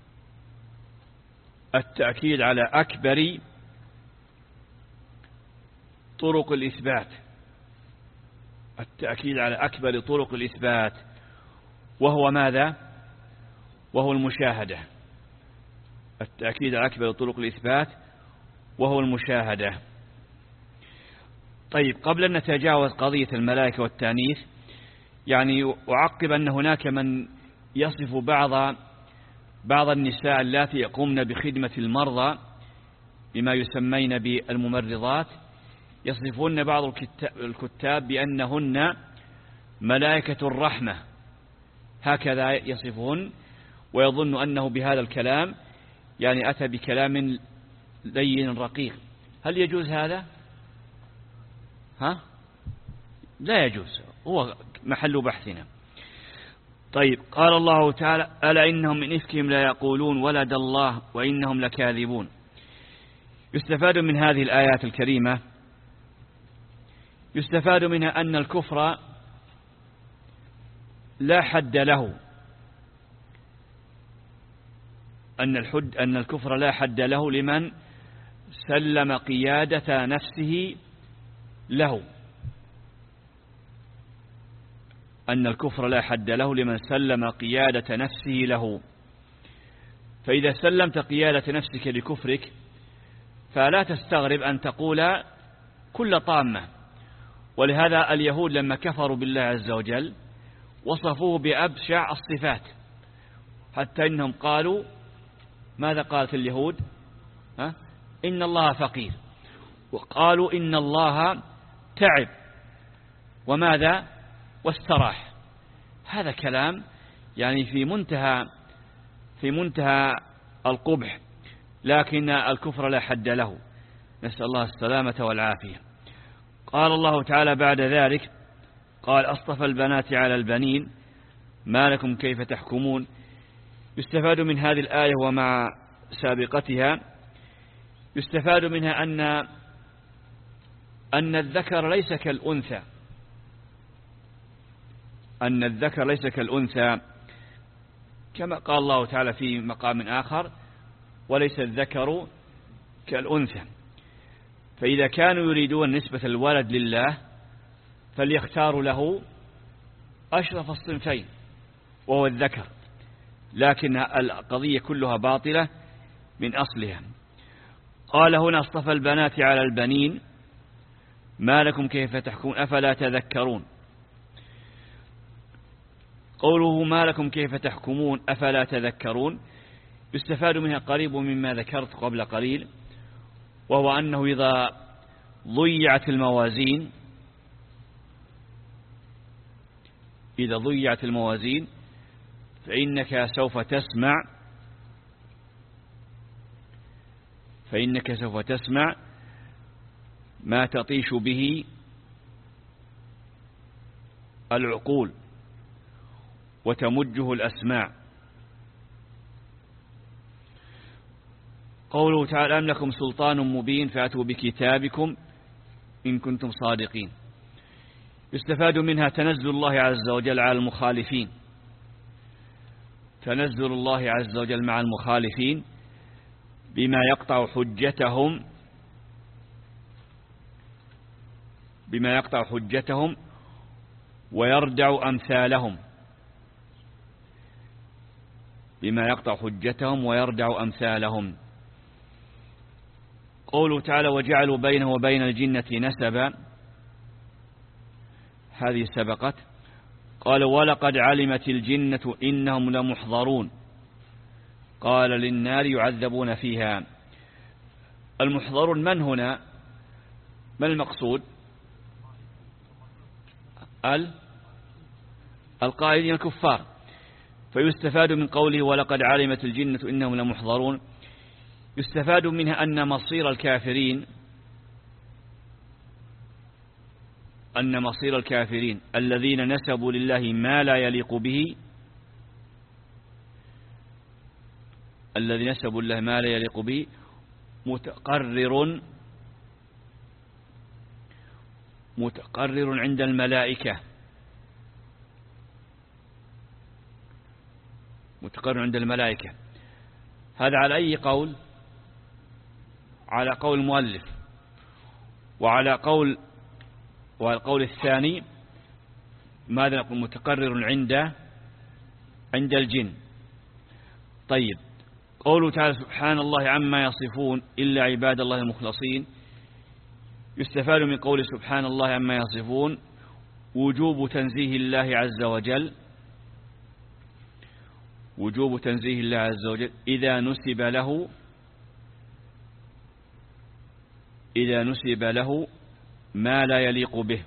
التأكيد على أكبر طرق الإثبات، التأكيد على أكبر طرق الإثبات، وهو ماذا؟ وهو المشاهدة. التأكيد على أكبر طرق الإثبات وهو المشاهدة. طيب قبل أن نتجاوز قضية الملائكة والتانيث، يعني أعقب أن هناك من يصف بعض بعض النساء اللاتي يقومن بخدمة المرضى بما يسمين بالممرضات، يصفون بعض الكتاب بأنهن ملائكة الرحمة، هكذا يصفون، ويظن أنه بهذا الكلام يعني أتى بكلام لين رقيق. هل يجوز هذا؟ ها؟ لا يجوز، هو محل بحثنا. طيب قال الله تعالى ألا إنهم من إفكهم لا يقولون ولد الله وإنهم لكاذبون. يستفاد من هذه الآيات الكريمة، يستفاد منها أن الكفر لا حد له، أن الحد أن الكفر لا حد له لمن سلم قيادة نفسه له، أن الكفر لا حد له لمن سلم قيادة نفسه له. فإذا سلمت قيادة نفسك لكفرك فلا تستغرب أن تقول كل طامة. ولهذا اليهود لما كفروا بالله عز وجل وصفوه بأبشع الصفات، حتى إنهم قالوا ماذا قالت اليهود؟ ها؟ إن الله فقير، وقالوا إن الله تعب وماذا؟ واستراح. هذا كلام يعني في منتهى في منتهى القبح، لكن الكفر لا حد له، نسأل الله السلامة والعافية. قال الله تعالى بعد ذلك قال أصطفى البنات على البنين ما لكم كيف تحكمون. يستفاد من هذه الآية ومع سابقتها، يستفاد منها أن أن الذكر ليس كالأنثى، أن الذكر ليس كالأنثى، كما قال الله تعالى في مقام آخر وليس الذكر كالأنثى. فإذا كانوا يريدون نسبة الولد لله فليختاروا له أشرف الصنفين وهو الذكر، لكن القضية كلها باطلة من أصلها. قال هنا اصطفى البنات على البنين ما لكم كيف تحكمون أفلا تذكرون. قوله ما لكم كيف تحكمون أفلا تذكرون يستفاد منها قريب مما ذكرت قبل قليل، وهو أنه إذا ضيعت الموازين إذا ضيعت الموازين فإنك سوف تسمع فإنك سوف تسمع ما تطيش به العقول وتمجه الأسماع. قوله تعالى أم لكم سلطان مبين فأتوا بكتابكم إن كنتم صادقين. يستفاد منها تنزل الله عز وجل على المخالفين، تنزل الله عز وجل مع المخالفين بما يقطع حجتهم بما يقطع حجتهم ويردع أمثالهم بما يقطع حجتهم ويردع أمثالهم. قوله تعالى وجعلوا بينه وبين الجنة نسبا، هذه سبقت. قال ولقد علمت الجنة إنهم لمحضرون، قال للنار يعذبون فيها. المحضرون من هنا؟ ما المقصود؟ القائلين الكفار. فيستفاد من قوله ولقد علمت الجنة إنهم لمحضرون، يستفاد منها أن مصير الكافرين أن مصير الكافرين الذين نسبوا لله ما لا يليق به الذين نسبوا لله ما لا يليق به متقرر متقرر عند الملائكة متقرر عند الملائكة. هذا على أي قول؟ على قول المؤلف، وعلى قول والقول الثاني ماذا نقول؟ متقرر عند عند الجن. طيب قوله تعالى سبحان الله عما يصفون إلا عباد الله المخلصين، يستفاد من قول سبحان الله عما يصفون وجوب تنزيه الله عز وجل وجوب تنزيه الله عز وجل إذا نسب له إذا نسب له ما لا يليق به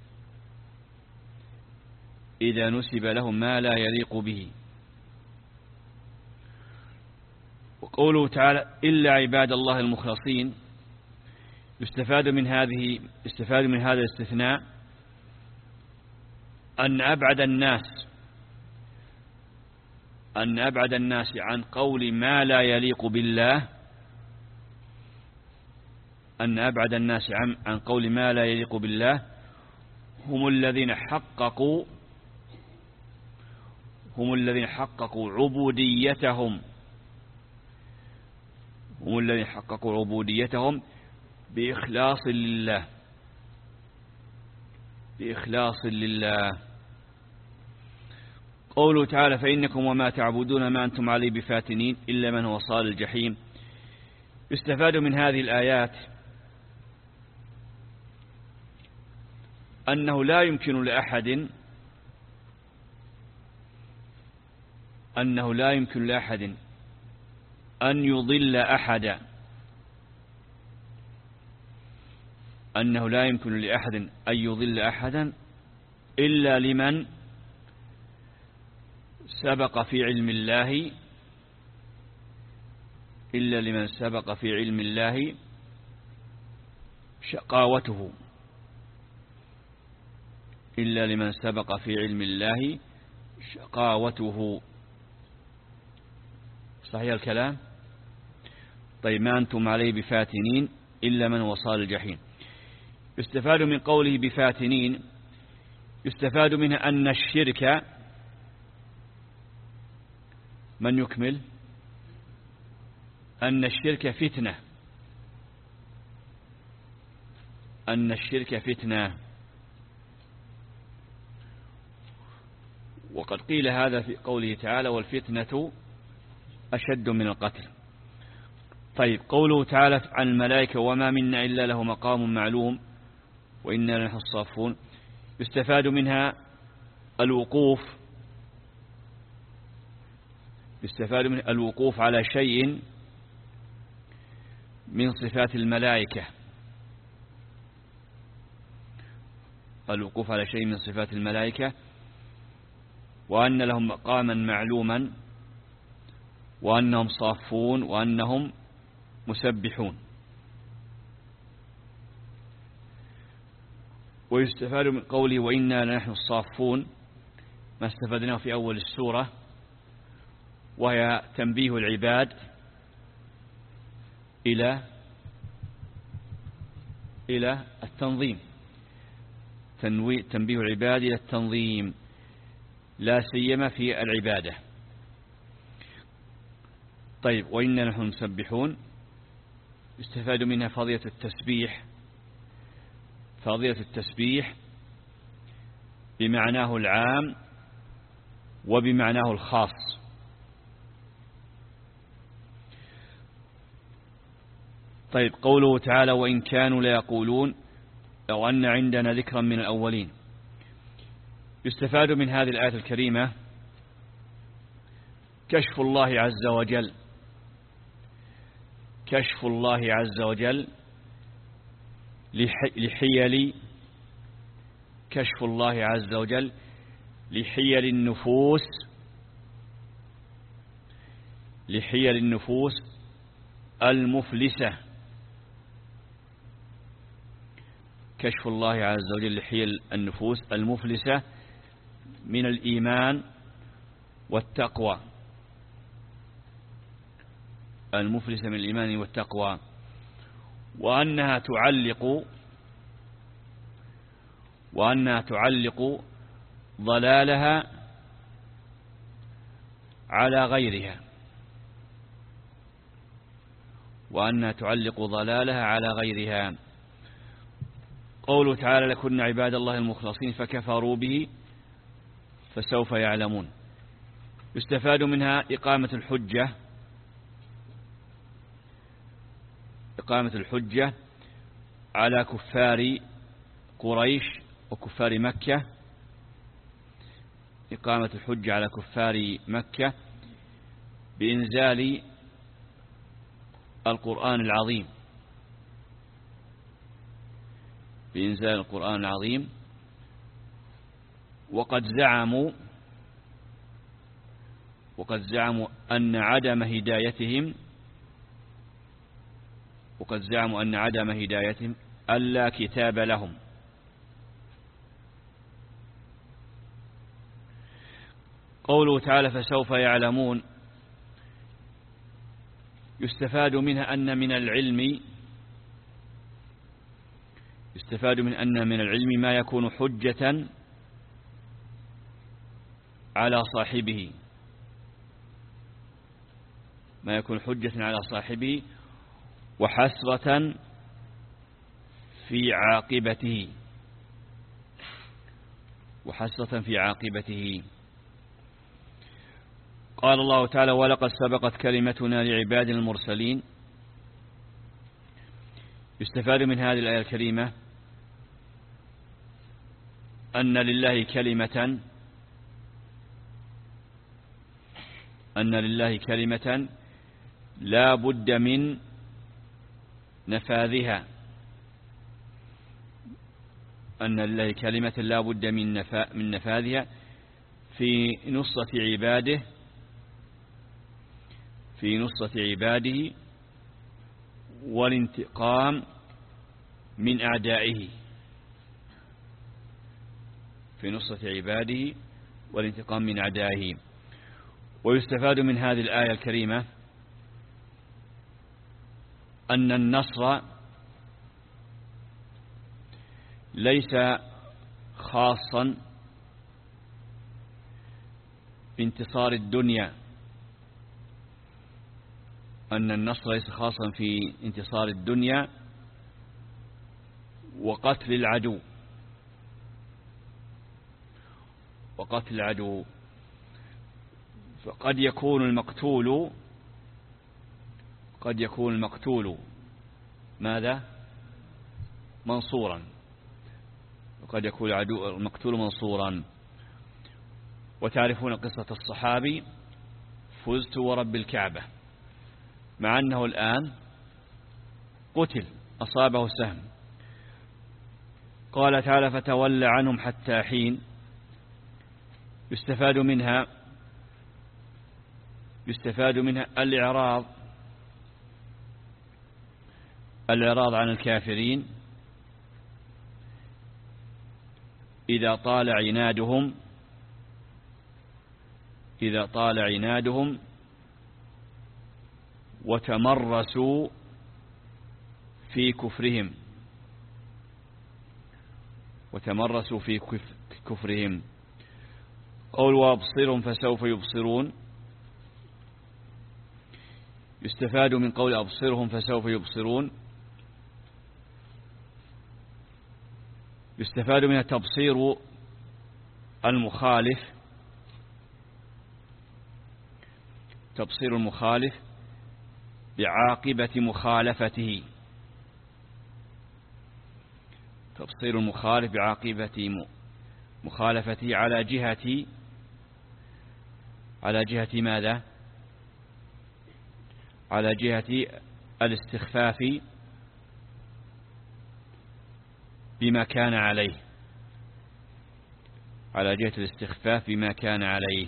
إذا نسب له ما لا يليق به. وقوله تعالى إلا عباد الله المخلصين، يستفاد من هذه يستفاد من هذا الاستثناء أن أبعد الناس أن أبعد الناس عن قول ما لا يليق بالله أن أبعد الناس عن عن قول ما لا يليق بالله هم الذين حققوا هم الذين حققوا عبوديتهم هم الذين حققوا عبوديتهم بإخلاص لله بإخلاص لله. قوله تعالى فإنكم وما تعبدون ما أنتم عليه بفاتنين إلا من هو صال الجحيم. يستفاد من هذه الآيات أنه لا يمكن لأحد أنه لا يمكن لأحد أن يضل أحدا أنه لا يمكن لأحد أن يضل أحدا إلا لمن سبق في علم الله إلا لمن سبق في علم الله شقاوته إلا لمن سبق في علم الله شقاوته. صحيح الكلام؟ طيب ما أنتم عليه بفاتنين إلا من وصال الجحيم. يستفاد من قوله بفاتنين يستفاد منها أن الشرك من يكمل أن الشرك فتنة أن الشرك فتنة وقد قيل هذا في قوله تعالى والفتنة أشد من القتل. طيب قوله تعالى عن الملائكة وما منا إلا له مقام معلوم وإنا لنحن الصافون، يستفاد منها الوقوف يستفاد من الوقوف على شيء من صفات الملائكة الوقوف على شيء من صفات الملائكة وأن لهم مقاما معلوما وأنهم صافون وأنهم مسبحون. ويستفاد من قوله وإنا لنحن الصافون ما استفدناه في أول السورة، وهي تنبيه العباد إلى إلى التنظيم، تنبيه العباد إلى التنظيم لا سيما في العبادة. طيب، وإنا نحن نسبحون، يستفاد منها فضيلة التسبيح، فضيلة التسبيح بمعناه العام وبمعناه الخاص. طيب، قوله تعالى وإن كانوا ليقولون لو أن عندنا ذكرا من الأولين، يستفاد من هذه الآية الكريمة كشف الله عز وجل كشف الله عز وجل لحيل كشف الله عز وجل لحيل النفوس لحيل النفوس المفلسة كشف الله عز وجل لحيل النفوس المفلسة من الإيمان والتقوى المفلسة من الإيمان والتقوى، وأنها تعلق وأنها تعلق ضلالها على غيرها وأنها تعلق ضلالها على غيرها. قوله تعالى لكن عباد الله المخلصين فكفروا به فسوف يعلمون، يستفاد منها إقامة الحجة إقامة الحجة على كفار قريش وكفار مكة إقامة الحجة على كفار مكة بإنزال القرآن العظيم بإنزال القرآن العظيم وقد زعموا وقد زعموا أن عدم هدايتهم وقد زعموا أن عدم هدايتهم ألا كتاب لهم. قوله تعالى فسوف يعلمون، يستفاد منها أن من العلم يستفاد من أن من العلم ما يكون حجة على صاحبه ما يكون حجة على صاحبه وحسرة في عاقبته وحسرة في عاقبته. قال الله تعالى ولقد سبقت كلمتنا لعبادنا المرسلين، يستفاد من هذه الآية الكريمة أن لله كلمة أن لله كلمة لا بد من نفاذها أن لله كلمة لا بد من من نفاذها في نصرة عباده في نصرة عباده والانتقام من أعدائه في نصرة عباده والانتقام من أعدائه. ويستفاد من هذه الآية الكريمة أن النصر ليس خاصا بانتصار الدنيا أن النصر ليس خاصا في انتصار الدنيا وقتل العدو وقتل العدو فقد يكون المقتول قد يكون المقتول ماذا منصورا وقد يكون العدو المقتول منصورا. وتعرفون قصة الصحابي فزت ورب الكعبة، مع أنه الآن قتل أصابه سهم. قال تعالى فتولى عنهم حتى حين، يستفاد منها يستفاد منها الإعراض الإعراض عن الكافرين إذا طال عنادهم إذا طال عنادهم وتمرسوا في كفرهم وتمرسوا في كفرهم. قول وأبصرهم فسوف يبصرون، يستفاد من قول أبصرهم فسوف يبصرون، يستفاد منها تبصير المخالف، تبصير المخالف بعاقبة مخالفته، تبصير المخالف بعاقبة مخالفته على جهة على جهة ماذا؟ على جهة الاستخفاف بما كان عليه، على جهة الاستخفاف بما كان عليه.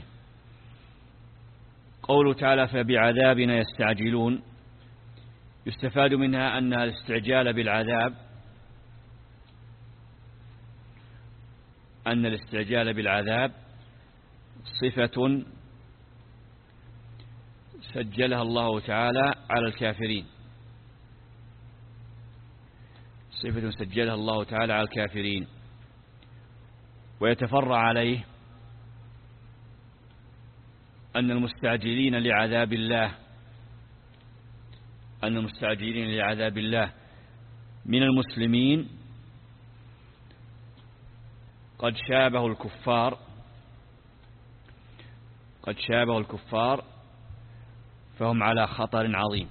قوله تعالى فبعذابنا يستعجلون، يستفاد منها أن الاستعجال بالعذاب أن الاستعجال بالعذاب صفة سجلها الله تعالى على الكافرين، صفة سجلها الله تعالى على الكافرين. ويتفرع عليه أن المستعجلين لعذاب الله أن المستعجلين لعذاب الله من المسلمين قد شابه الكفار قد شابه الكفار فهم على خطر عظيم.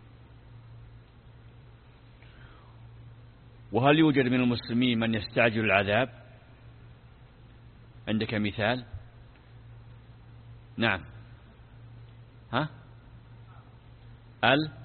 وهل يوجد من المسلمين من يستعجل العذاب؟ عندك مثال؟ نعم. ها؟ ال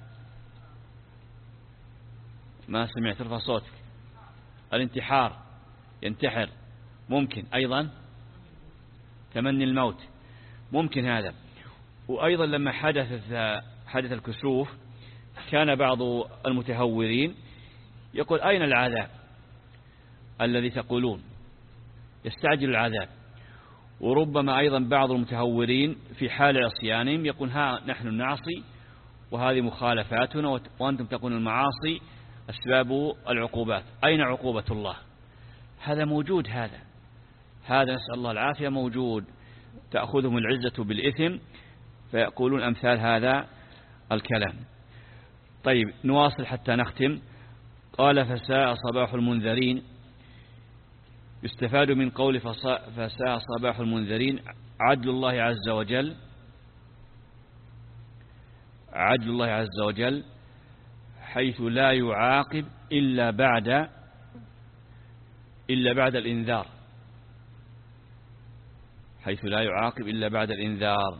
ما سمعت، ارفع صوتك. الانتحار، ينتحر. ممكن أيضا تمني الموت، ممكن هذا. وأيضا لما حدث حدث الكسوف كان بعض المتهورين يقول أين العذاب الذي تقولون؟ يستعجل العذاب. وربما أيضا بعض المتهورين في حال عصيانهم يقول ها نحن نعصي وهذه مخالفاتنا وأنتم تقولون المعاصي أسباب العقوبات، أين عقوبة الله؟ هذا موجود، هذا هذا نسأل الله العافية موجود. تأخذهم العزة بالإثم فيقولون أمثال هذا الكلام. طيب نواصل حتى نختم. قال فساء صباح المنذرين، يستفاد من قول فساء صباح المنذرين عدل الله عز وجل، عدل الله عز وجل حيث لا يعاقب إلا بعد إلا بعد الإنذار، حيث لا يعاقب إلا بعد الإنذار.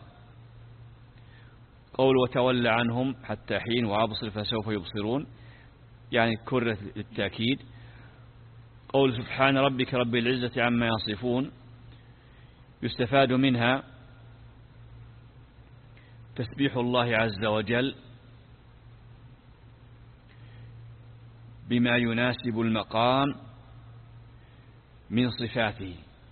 قول وتولى عنهم حتى حين وأبصر فسوف يبصرون، يعني كرة التأكيد. قول سبحان ربك رب العزة عما يصفون، يستفاد منها تسبيح الله عز وجل بما يناسب المقام من صفاته،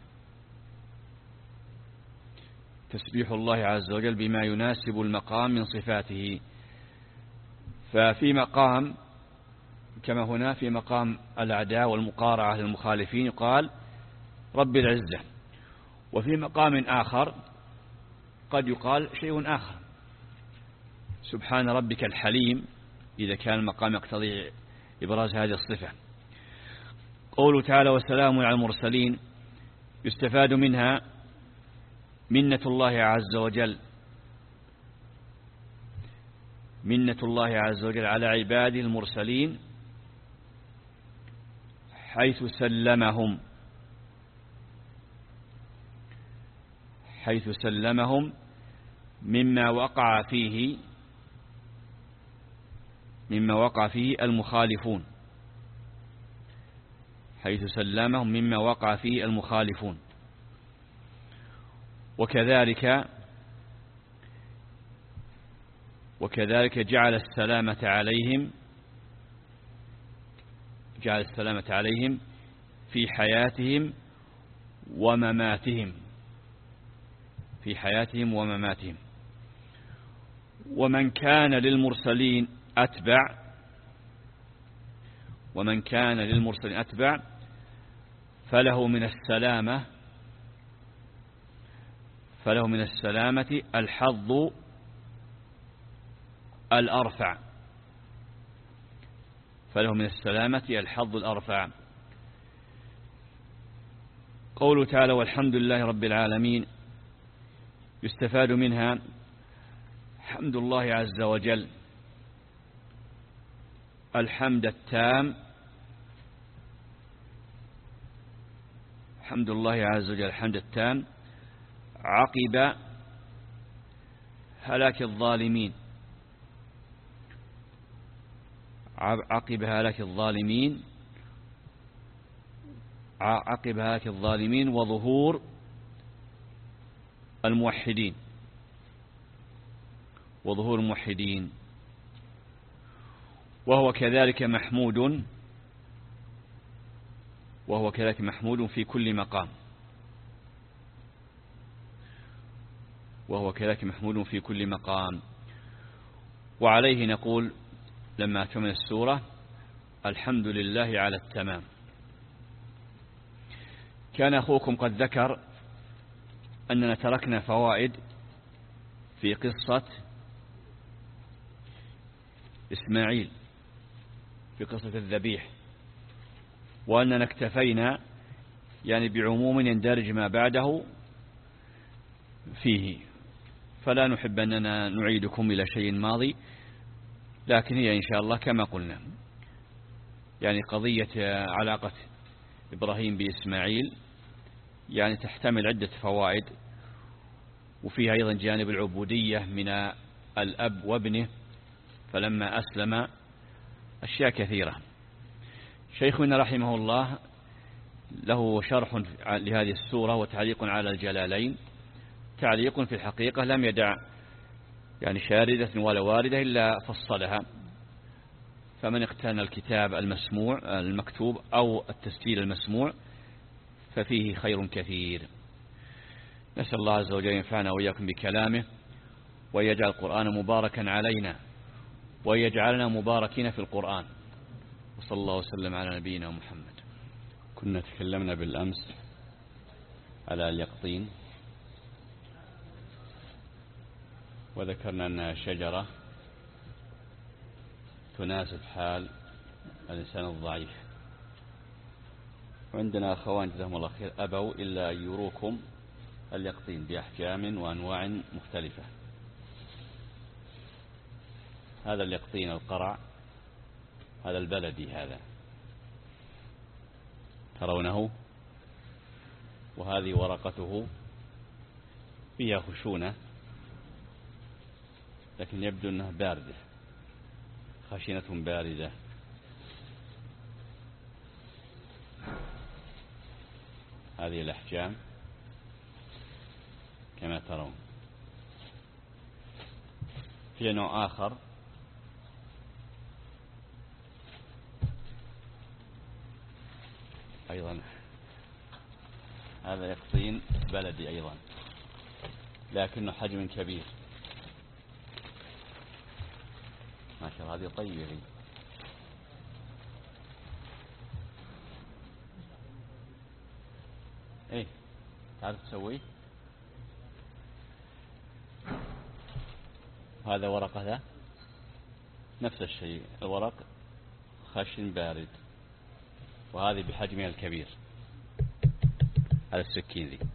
تسبيح الله عز وجل بما يناسب المقام من صفاته. ففي مقام كما هنا في مقام الأعداء والمقارعة للمخالفين يقال رب العزة، وفي مقام آخر قد يقال شيء آخر سبحان ربك الحليم إذا كان المقام يقتضي إبراز هذه الصفة. قوله تعالى وسلام على المرسلين، يستفاد منها منة الله عز وجل، منة الله عز وجل على عباده المرسلين حيث سلمهم حيث سلمهم مما وقع فيه مما وقع فيه المخالفون حيث سلمهم مما وقع فيه المخالفون. وكذلك وكذلك جعل السلامة عليهم جعل السلامة عليهم في حياتهم ومماتهم في حياتهم ومماتهم. ومن كان للمرسلين أتبع ومن كان للمرسلين أتبع فله من السلامة فله من السلامة الحظ الأرفع فله من السلامة الحظ الأرفع. قوله تعالى والحمد لله رب العالمين يستفاد منها حمد الله عز وجل الحمد التام حمد الله عز وجل الحمد التام عقب هلاك الظالمين عقب هلاك الظالمين عقب هلاك الظالمين وظهور الموحدين وظهور الموحدين وهو كذلك محمود وهو كذلك محمود في كل مقام وهو كذلك محمود في كل مقام. وعليه نقول لما تكمل السورة الحمد لله على التمام. كان أخوكم قد ذكر أننا تركنا فوائد في قصة إسماعيل في قصة الذبيح، وأننا اكتفينا يعني بعموم يندرج ما بعده فيه، فلا نحب أننا نعيدكم إلى شيء ماضي، لكن هي إن شاء الله كما قلنا يعني قضية علاقة إبراهيم بإسماعيل يعني تحتمل عدة فوائد، وفيها أيضا جانب العبودية من الأب وابنه فلما أسلم، أشياء كثيرة. شيخنا رحمه الله له شرح لهذه السورة وتعليق على الجلالين، تعليق في الحقيقة لم يدع يعني شاردة ولا واردة إلا فصلها، فمن اقتنى الكتاب المسموع المكتوب أو التسجيل المسموع ففيه خير كثير. نسأل الله عز وجل ينفعنا وإياكم بكلامه، ويجعل القرآن مباركا علينا، ويجعلنا مباركين في القرآن. وصلى الله وسلم على نبينا محمد. كنا تكلمنا بالأمس على اليقطين، وذكرنا أنها شجرة تناسب حال الإنسان الضعيف، وعندنا أخوان جزاهم الله خير أبوا إلا أن يروكم اليقطين بأحجام وأنواع مختلفة. هذا اليقطين القرع، هذا البلدي هذا ترونه، وهذه ورقته فيها خشونة لكن يبدو أنها باردة، خشنة باردة. هذه الأحجام كما ترون. في نوع آخر أيضا، هذا يقطين بلدي أيضا لكنه حجم كبير ما شاء الله. هذه طيبة هي. ايه تعرف تسوي هذا ورقة، ذا نفس الشيء، الورق خشن بارد، وهذه بحجمها الكبير. هذا السكين ذي،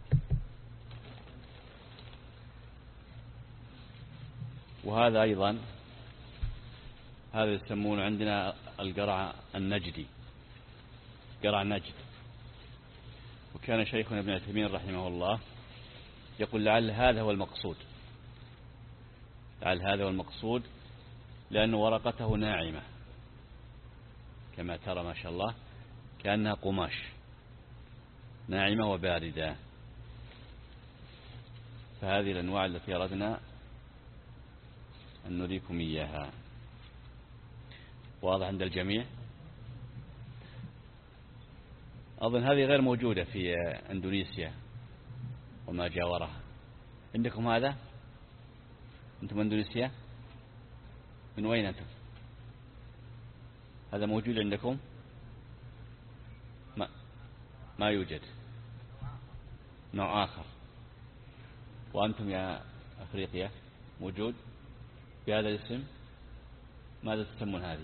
وهذا أيضا هذا يسمونه عندنا القرع النجدي، قرع نجد. وكان شيخنا ابن عثيمين رحمه الله يقول لعل هذا هو المقصود، لعل هذا هو المقصود لأن ورقته ناعمة كما ترى ما شاء الله، كأنها قماش ناعمة وباردة. فهذه الأنواع التي أردنا أن نريكم إياها. واضح عند الجميع؟ أظن هذه غير موجودة في أندونيسيا وما جاورها. عندكم هذا؟ أنتم أندونيسيا؟ من وين أنتم؟ هذا موجود عندكم؟ ما يوجد نوع آخر. وأنتم يا أفريقيا موجود بهذا الاسم؟ ماذا تسمون هذه؟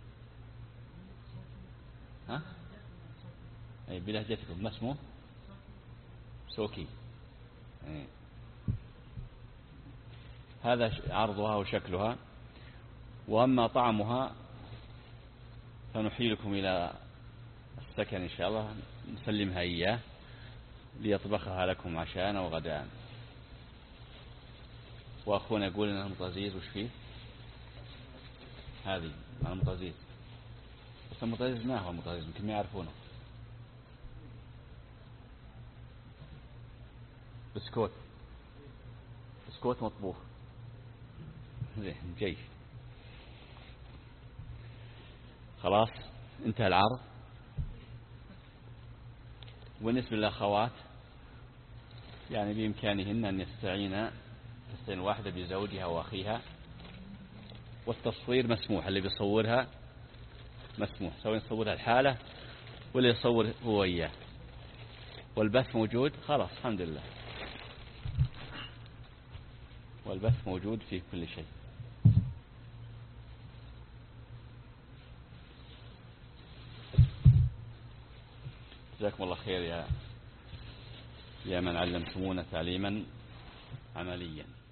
ها؟ أي بلهجتكم ما اسمه؟ سوكي. أي. هذا عرضها وشكلها. وأما طعمها فنحيلكم إلى السكن إن شاء الله، نسلمها إياه ليطبخها لكم عشاء أو غداء. وأخونا يقول إنها مطازيز. وش فيه؟ هذه مع المطازيز. بس المطازيز ما هو المطازيز، يمكن ما يعرفونه. بسكوت بسكوت مطبوخ. زين جيد. خلاص انتهى العرض. بالنسبة للأخوات يعني بإمكانهن أن يستعين تستعين واحدة بزوجها وأخيها، والتصوير مسموح. اللي بيصورها مسموح، سواء يصورها الحالة ولا يصور هو إياه. والبث موجود. خلاص الحمد لله، والبث موجود في كل شيء. جزاكم الله خير يا يا من علمتمونا تعليما عمليا.